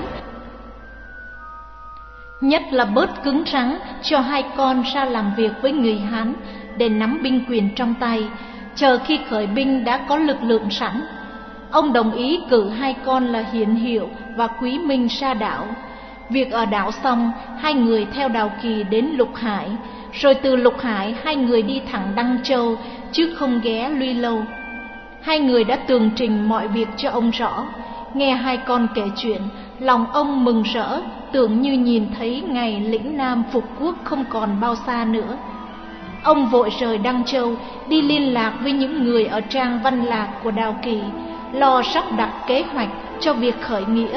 nhất là bớt cứng rắn, cho hai con ra làm việc với người Hán để nắm binh quyền trong tay, chờ khi khởi binh đã có lực lượng sẵn. Ông đồng ý cử hai con là Hiển Hiệu và Quý Minh ra đảo. Việc ở đảo xong, hai người theo Đào Kỳ đến Lục Hải, rồi từ Lục Hải hai người đi thẳng Đăng Châu, chứ không ghé Luy Lâu. Hai người đã tường trình mọi việc cho ông rõ. Nghe hai con kể chuyện, lòng ông mừng rỡ, tưởng như nhìn thấy ngày lĩnh Nam phục quốc không còn bao xa nữa. Ông vội rời Đăng Châu, đi liên lạc với những người ở trang Văn Lạc của Đào Kỳ, lo sắp đặt kế hoạch cho việc khởi nghĩa.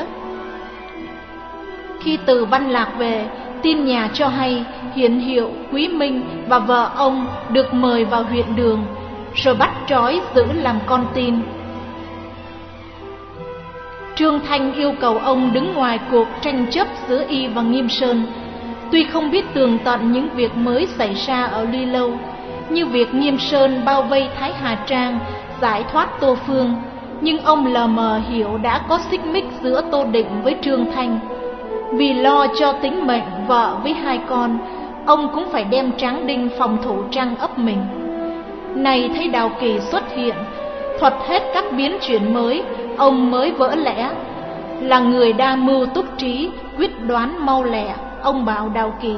Khi từ Văn Lạc về, tin nhà cho hay Hiển Hiệu, Quý Minh và vợ ông được mời vào huyện Đường, rồi bắt trói giữ làm con tin. Trương Thanh yêu cầu ông đứng ngoài cuộc tranh chấp giữa y và Nghiêm Sơn. Tuy không biết tường tận những việc mới xảy ra ở Luy Lâu, như việc Nghiêm Sơn bao vây Thái Hà Trang, giải thoát Tô Phương, nhưng ông lờ mờ hiểu đã có xích mích giữa Tô Định với Trương Thanh. Vì lo cho tính mệnh vợ với hai con, ông cũng phải đem Tráng Đinh phòng thủ trang ấp mình. Này thấy Đào Kỳ xuất hiện, thuật hết các biến chuyển mới, ông mới vỡ lẽ. Là người đa mưu túc trí, quyết đoán mau lẹ, ông bảo Đào Kỳ: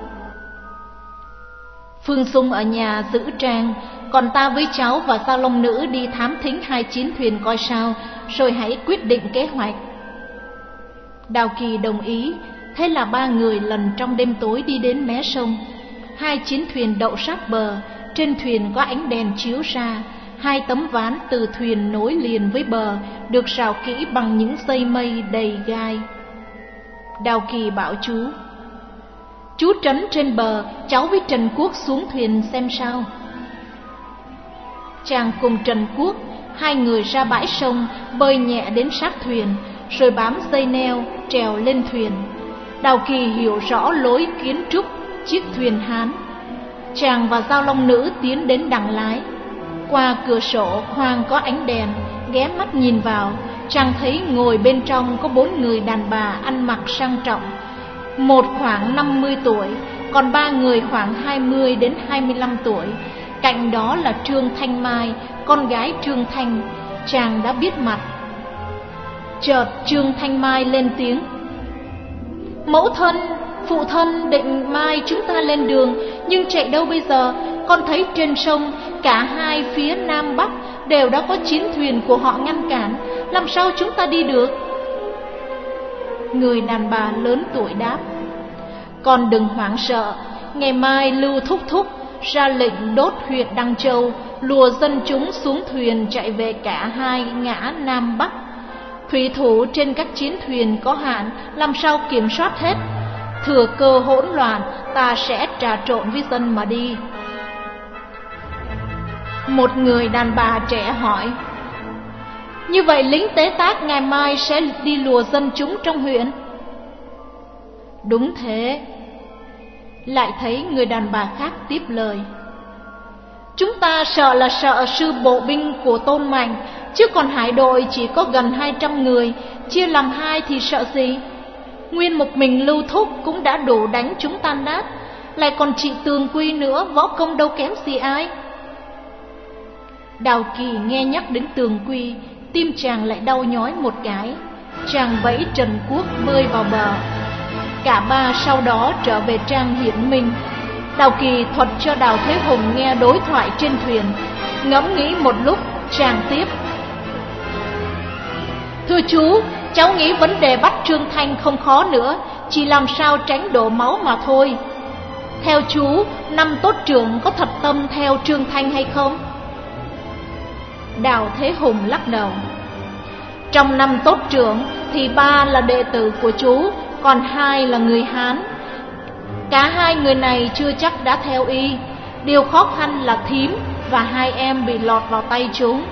Phương Dung ở nhà giữ trang, còn ta với cháu và Sa Long Nữ đi thám thính hai chiến thuyền coi sao, rồi hãy quyết định kế hoạch. Đào Kỳ đồng ý. Thế là ba người lần trong đêm tối đi đến mé sông. Hai chiến thuyền đậu sát bờ, trên thuyền có ánh đèn chiếu ra. Hai tấm ván từ thuyền nối liền với bờ, được rào kỹ bằng những dây mây đầy gai. Đào Kỳ bảo chú: Chú trấn trên bờ, cháu với Trần Quốc xuống thuyền xem sao. Chàng cùng Trần Quốc, hai người ra bãi sông, bơi nhẹ đến sát thuyền, rồi bám dây neo, trèo lên thuyền. Đào Kỳ hiểu rõ lối kiến trúc chiếc thuyền Hán. Chàng và Giao Long Nữ tiến đến đằng lái. Qua cửa sổ khoang có ánh đèn, ghé mắt nhìn vào, chàng thấy ngồi bên trong có bốn người đàn bà ăn mặc sang trọng. Một khoảng năm mươi tuổi, còn ba người khoảng hai mươi đến hai mươi lăm tuổi. Cạnh đó là Trương Thanh Mai, con gái Trương Thanh. Chàng đã biết mặt. Chợt Trương Thanh Mai lên tiếng: Mẫu thân, phụ thân định mai chúng ta lên đường, nhưng chạy đâu bây giờ? Con thấy trên sông cả hai phía Nam Bắc đều đã có chiến thuyền của họ ngăn cản, làm sao chúng ta đi được? Người đàn bà lớn tuổi đáp: Con đừng hoảng sợ, ngày mai Lưu Thúc Thúc ra lệnh đốt huyện Đăng Châu, lùa dân chúng xuống thuyền chạy về cả hai ngã Nam Bắc. Thủy thủ trên các chiến thuyền có hạn, làm sao kiểm soát hết. Thừa cơ hỗn loạn, ta sẽ trà trộn với dân mà đi. Một người đàn bà trẻ hỏi: như vậy lính tế tác ngày mai sẽ đi lùa dân chúng trong huyện? Đúng thế. Lại thấy người đàn bà khác tiếp lời: chúng ta sợ là sợ sư bộ binh của Tôn Mạnh, chứ còn hải đội chỉ có gần hai trăm người, chia làm hai thì sợ gì? Nguyên một mình Lưu Thúc cũng đã đủ đánh chúng tan nát, lại còn chị Tường Quy nữa, võ công đâu kém gì ai. Đào Kỳ nghe nhắc đến Tường Quy, tim chàng lại đau nhói một cái. Chàng vẫy Trần Quốc bơi vào bờ. Cả ba sau đó trở về trang Hiển Minh. Đào Kỳ thuật cho Đào Thế Hùng nghe đối thoại trên thuyền. Ngẫm nghĩ một lúc, chàng tiếp: thưa chú, cháu nghĩ vấn đề bắt Trương Thanh không khó nữa, chỉ làm sao tránh đổ máu mà thôi. Theo chú, năm tốt trưởng có thật tâm theo Trương Thanh hay không? Đào Thế Hùng lắc đầu: trong năm tốt trưởng thì ba là đệ tử của chú, còn hai là người Hán. Cả hai người này chưa chắc đã theo y. Điều khó khăn là thím và hai em bị lọt vào tay chúng.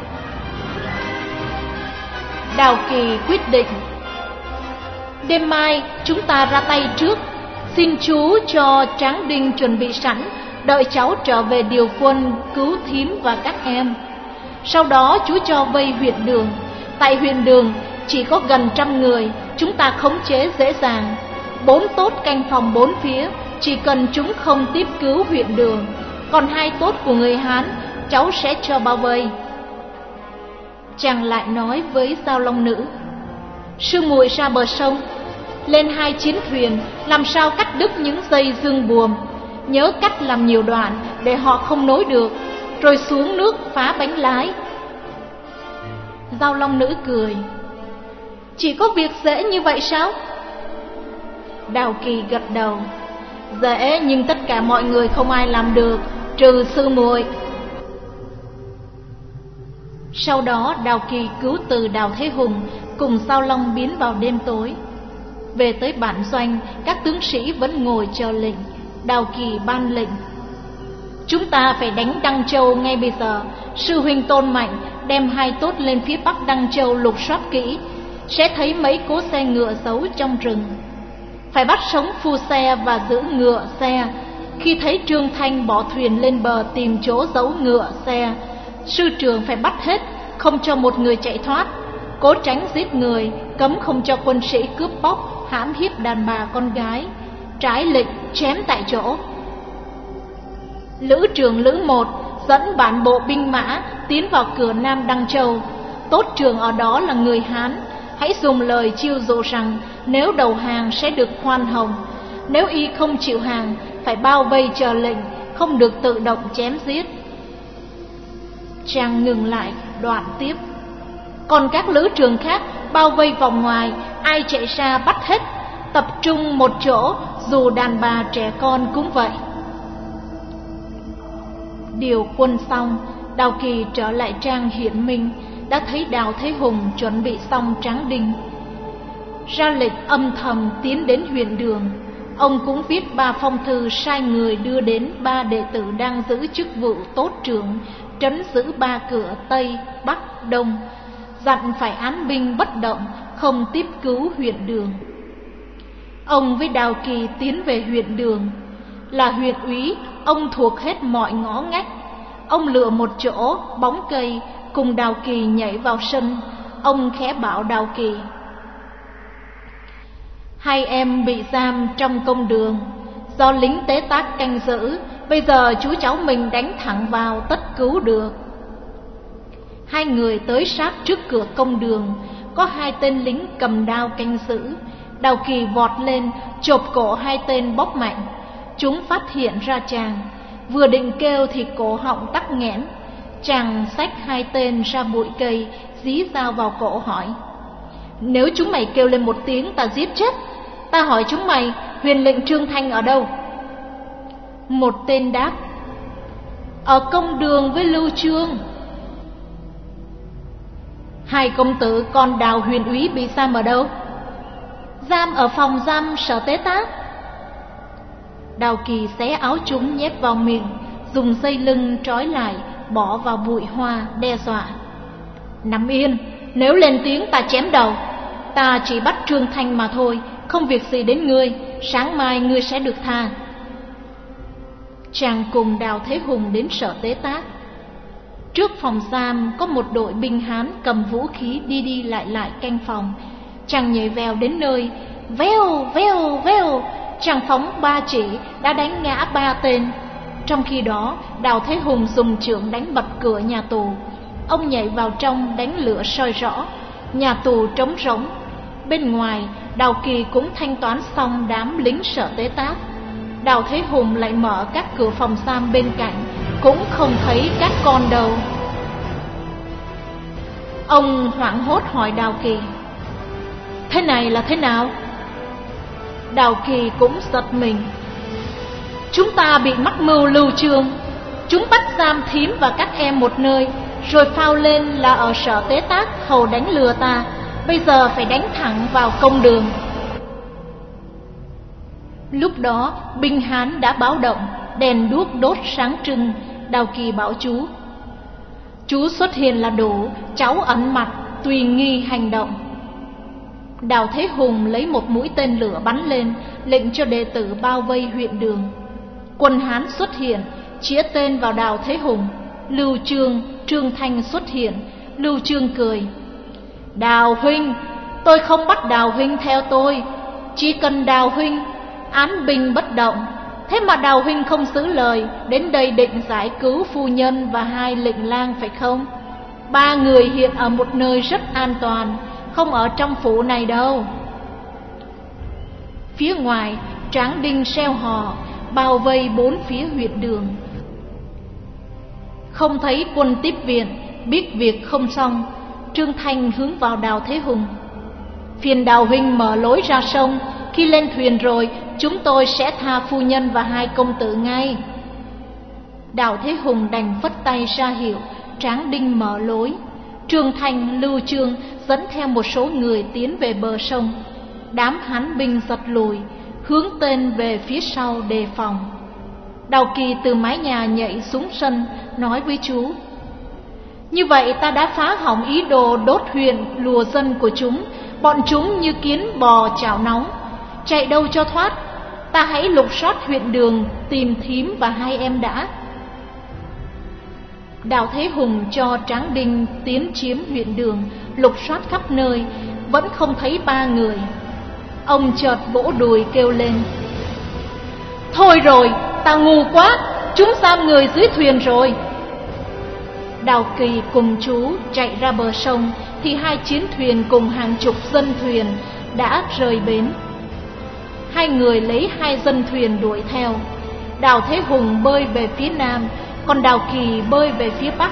Đào Kỳ quyết định: đêm mai chúng ta ra tay trước. Xin chú cho Tráng Đinh chuẩn bị sẵn, đợi cháu trở về điều quân cứu thím và các em. Sau đó chú cho vây huyện Đường. Tại huyện Đường chỉ có gần trăm người, chúng ta khống chế dễ dàng. Bốn tốt canh phòng bốn phía, chỉ cần chúng không tiếp cứu huyện Đường. Còn hai tốt của người Hán, cháu sẽ cho bao vây. Chàng lại nói với Giao Long Nữ: sư muội ra bờ sông, lên hai chiến thuyền, làm sao cắt đứt những dây dương buồm. Nhớ cắt làm nhiều đoạn để họ không nối được, rồi xuống nước phá bánh lái. Giao Long Nữ cười: chỉ có việc dễ như vậy sao? Đào Kỳ gật đầu: dễ, nhưng tất cả mọi người không ai làm được, trừ sư muội. Sau đó Đào Kỳ cứu từ Đào Thế Hùng cùng Giao Long biến vào đêm tối. Về tới bản doanh, các tướng sĩ vẫn ngồi chờ lệnh. Đào Kỳ ban lệnh: chúng ta phải đánh Đăng Châu ngay bây giờ. Sư huynh Tôn Mạnh đem hai tốt lên phía bắc Đăng Châu lục soát kỹ, sẽ thấy mấy cố xe ngựa giấu trong rừng. Phải bắt sống phu xe và giữ ngựa xe. Khi thấy Trương Thanh bỏ thuyền lên bờ tìm chỗ giấu ngựa xe, sư trưởng phải bắt hết, không cho một người chạy thoát. Cố tránh giết người, cấm không cho quân sĩ cướp bóc, hãm hiếp đàn bà con gái. Trái lệnh chém tại chỗ. Lữ trưởng Lữ một dẫn bản bộ binh mã tiến vào cửa Nam Đăng Châu. Tốt trưởng ở đó là người Hán, hãy dùng lời chiêu dụ rằng nếu đầu hàng sẽ được khoan hồng. Nếu y không chịu hàng, phải bao vây chờ lệnh, không được tự động chém giết. Chàng ngừng lại, đoạn tiếp: còn các lữ trường khác bao vây vòng ngoài, ai chạy ra bắt hết, tập trung một chỗ, dù đàn bà trẻ con cũng vậy. Điều quân xong, Đào Kỳ trở lại trang Hiển Minh, đã thấy Đào Thế Hùng chuẩn bị xong Tráng Đinh. Ra lệnh âm thầm tiến đến huyện Đường. Ông cũng viết ba phong thư sai người đưa đến ba đệ tử đang giữ chức vụ tốt trưởng, trấn giữ ba cửa Tây, Bắc, Đông, dặn phải án binh bất động, không tiếp cứu huyện Đường. Ông với Đào Kỳ tiến về huyện Đường. Là huyện úy, ông thuộc hết mọi ngõ ngách. Ông lựa một chỗ bóng cây, cùng Đào Kỳ nhảy vào sân. Ông khẽ bảo Đào Kỳ: hai em bị giam trong công đường, do lính tế tác canh giữ. Bây giờ chú cháu mình đánh thẳng vào, tất cứu được. Hai người tới sát trước cửa công đường, có hai tên lính cầm đao canh giữ. Đào Kỳ vọt lên, chộp cổ hai tên bóp mạnh. Chúng phát hiện ra chàng, vừa định kêu thì cổ họng tắc nghẽn. Chàng xách hai tên ra bụi cây, dí dao vào cổ hỏi: nếu chúng mày kêu lên một tiếng, ta giết chết. Ta hỏi chúng mày, huyền lệnh Trương Thanh ở đâu? Một tên đáp: ở công đường với Lưu Trương. Hai công tử con Đào huyền úy bị giam ở đâu? Giam ở phòng giam Sở Tế Tác. Đào Kỳ xé áo chúng nhét vào miệng, dùng dây lưng trói lại, bỏ vào bụi hoa, đe dọa. Nằm yên, nếu lên tiếng ta chém đầu. Ta chỉ bắt Trương Thanh mà thôi, không việc gì đến ngươi, sáng mai ngươi sẽ được tha. Chàng cùng Đào Thế Hùng đến Sở Tế Tác. Trước phòng giam có một đội binh Hán cầm vũ khí đi đi lại lại canh phòng. Chàng nhảy vèo đến nơi, vèo vèo vèo, chàng phóng ba chỉ đã đánh ngã ba tên. Trong khi đó, Đào Thế Hùng dùng chưởng đánh bật cửa nhà tù. Ông nhảy vào trong đánh lửa soi rõ. Nhà tù trống rỗng. Bên ngoài, Đào Kỳ cũng thanh toán xong đám lính Sở Tế Tác. Đào Thế Hùng lại mở các cửa phòng giam bên cạnh, cũng không thấy các con đâu. Ông hoảng hốt hỏi Đào Kỳ: Thế này là thế nào? Đào Kỳ cũng giật mình. Chúng ta bị mắc mưu Lưu Chương. Chúng bắt giam thím và các em một nơi, rồi phao lên là ở Sở Tế Tác hầu đánh lừa ta. Bây giờ phải đánh thẳng vào công đường. Lúc đó binh Hán đã báo động, đèn đuốc đốt sáng trưng. Đào Kỳ bảo chú: Chú xuất hiện là đủ, cháu ẩn mặt, tùy nghi hành động. Đào Thế Hùng lấy một mũi tên lửa bắn lên, lệnh cho đệ tử bao vây huyện đường. Quân Hán xuất hiện, chĩa tên vào Đào Thế Hùng. Lưu Chương, Trương Thanh xuất hiện. Lưu Chương cười: Đào huynh, tôi không bắt Đào huynh theo tôi, chỉ cần Đào huynh án binh bất động. Thế mà Đào huynh không giữ lời, đến đây định giải cứu phu nhân và hai lệnh lang phải không? Ba người hiện ở một nơi rất an toàn, không ở trong phủ này đâu. Phía ngoài, tráng đinh reo hò, bao vây bốn phía huyện đường. Không thấy quân tiếp viện, biết việc không xong, Trương Thanh hướng vào Đào Thế Hùng: Phiền Đào huynh mở lối ra sông, khi lên thuyền rồi chúng tôi sẽ tha phu nhân và hai công tử ngay. Đào Thế Hùng đành phất tay ra hiệu, tráng đinh mở lối. Trương Thanh, Lưu Chương dẫn theo một số người tiến về bờ sông. Đám Hán binh giật lùi, hướng tên về phía sau đề phòng. Đào Kỳ từ mái nhà nhảy xuống sân, nói với chú: Như vậy ta đã phá hỏng ý đồ đốt huyện lùa dân của chúng. Bọn chúng như kiến bò chảo nóng, chạy đâu cho thoát. Ta hãy lục soát huyện đường, tìm thím và hai em đã. Đào Thế Hùng cho tráng đinh tiến chiếm huyện đường, lục soát khắp nơi, vẫn không thấy ba người. Ông chợt vỗ đùi kêu lên: Thôi rồi, ta ngu quá, chúng giam người dưới thuyền rồi. Đào Kỳ cùng chú chạy ra bờ sông thì hai chiến thuyền cùng hàng chục dân thuyền đã rời bến. Hai người lấy hai dân thuyền đuổi theo. Đào Thế Hùng bơi về phía nam, còn Đào Kỳ bơi về phía bắc.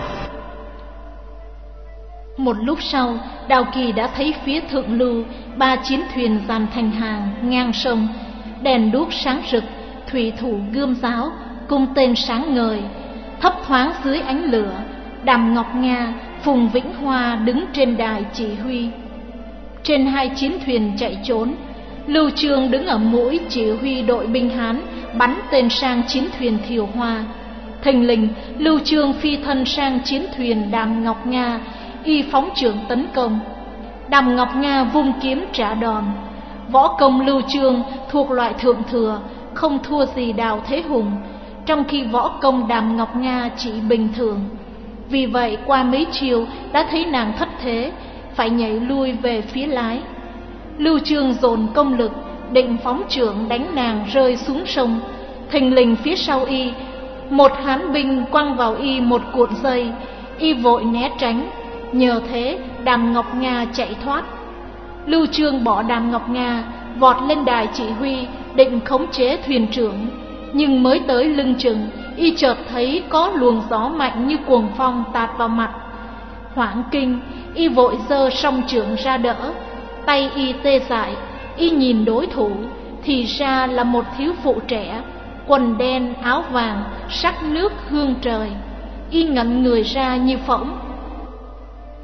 Một lúc sau, Đào Kỳ đã thấy phía thượng lưu ba chiến thuyền dàn thành hàng ngang sông, đèn đuốc sáng rực, thủy thủ gươm giáo, cung tên sáng ngời. Thấp thoáng dưới ánh lửa, Đàm Ngọc Nga, Phùng Vĩnh Hoa đứng trên đài chỉ huy. Trên hai chiến thuyền chạy trốn, Lưu Chương đứng ở mũi chỉ huy đội binh Hán bắn tên sang chiến thuyền Thiều Hoa. Thình lình, Lưu Chương phi thân sang chiến thuyền Đàm Ngọc Nga, y phóng chưởng tấn công. Đàm Ngọc Nga vung kiếm trả đòn. Võ công Lưu Chương thuộc loại thượng thừa, không thua gì Đào Thế Hùng, trong khi võ công Đàm Ngọc Nga chỉ bình thường. Vì vậy qua mấy chiều đã thấy nàng thất thế, phải nhảy lui về phía lái. Lưu Chương dồn công lực, định phóng chưởng đánh nàng rơi xuống sông. Thình lình phía sau y, một Hán binh quăng vào y một cuộn dây, y vội né tránh. Nhờ thế Đàm Ngọc Nga chạy thoát. Lưu Chương bỏ Đàm Ngọc Nga, vọt lên đài chỉ huy, định khống chế thuyền trưởng. Nhưng mới tới lưng chừng, y chợt thấy có luồng gió mạnh như cuồng phong tạt vào mặt. Hoảng kinh, y vội giơ song chưởng ra đỡ. Tay y tê dại, y nhìn đối thủ, thì ra là một thiếu phụ trẻ, quần đen áo vàng, sắc nước hương trời. Y ngẩn người ra như phỗng.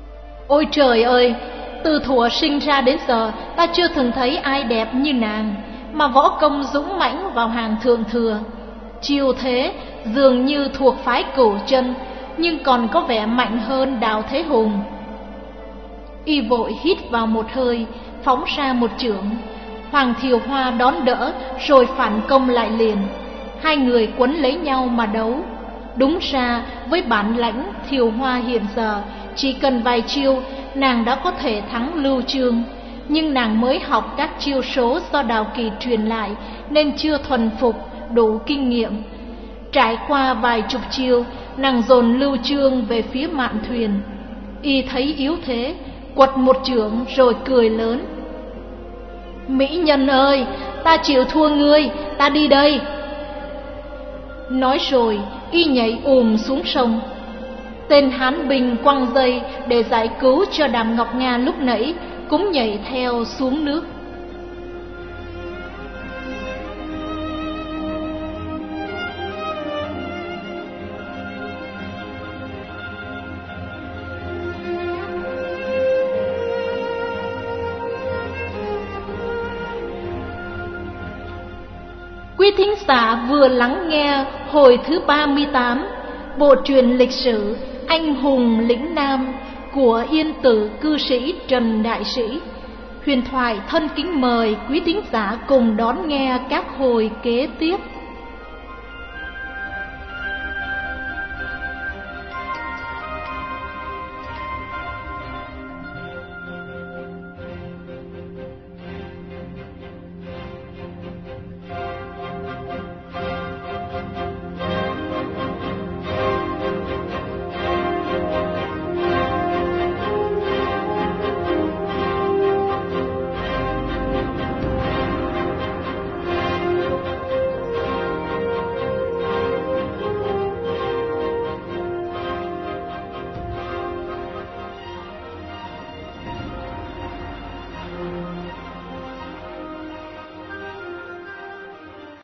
Ôi trời ơi, từ thuở sinh ra đến giờ ta chưa từng thấy ai đẹp như nàng, mà võ công dũng mãnh vào hàng thượng thừa. Chiêu thế dường như thuộc phái Cửu Chân, nhưng còn có vẻ mạnh hơn Đào Thế Hùng. Y vội hít vào một hơi, phóng ra một chưởng. Hoàng Thiều Hoa đón đỡ rồi phản công lại liền. Hai người quấn lấy nhau mà đấu. Đúng ra với bản lãnh Thiều Hoa hiện giờ, chỉ cần vài chiêu nàng đã có thể thắng Lưu Chương. Nhưng nàng mới học các chiêu số do Đào Kỳ truyền lại, nên chưa thuần phục đủ kinh nghiệm. Trải qua vài chục chiêu, nàng dồn Lưu Chương về phía mạn thuyền. Y thấy yếu thế, quật một chưởng rồi cười lớn: Mỹ nhân ơi, ta chịu thua ngươi, ta đi đây. Nói rồi y nhảy ùm xuống sông. Tên hán binh quăng dây để giải cứu cho Đàm Ngọc Nga lúc nãy cũng nhảy theo xuống nước. Quý thính giả vừa lắng nghe hồi thứ ba mươi tám bộ truyện lịch sử Anh hùng lĩnh Nam của Yên Tử cư sĩ Trần Đại Sĩ. Huyền Thoại thân kính mời quý thính giả cùng đón nghe các hồi kế tiếp.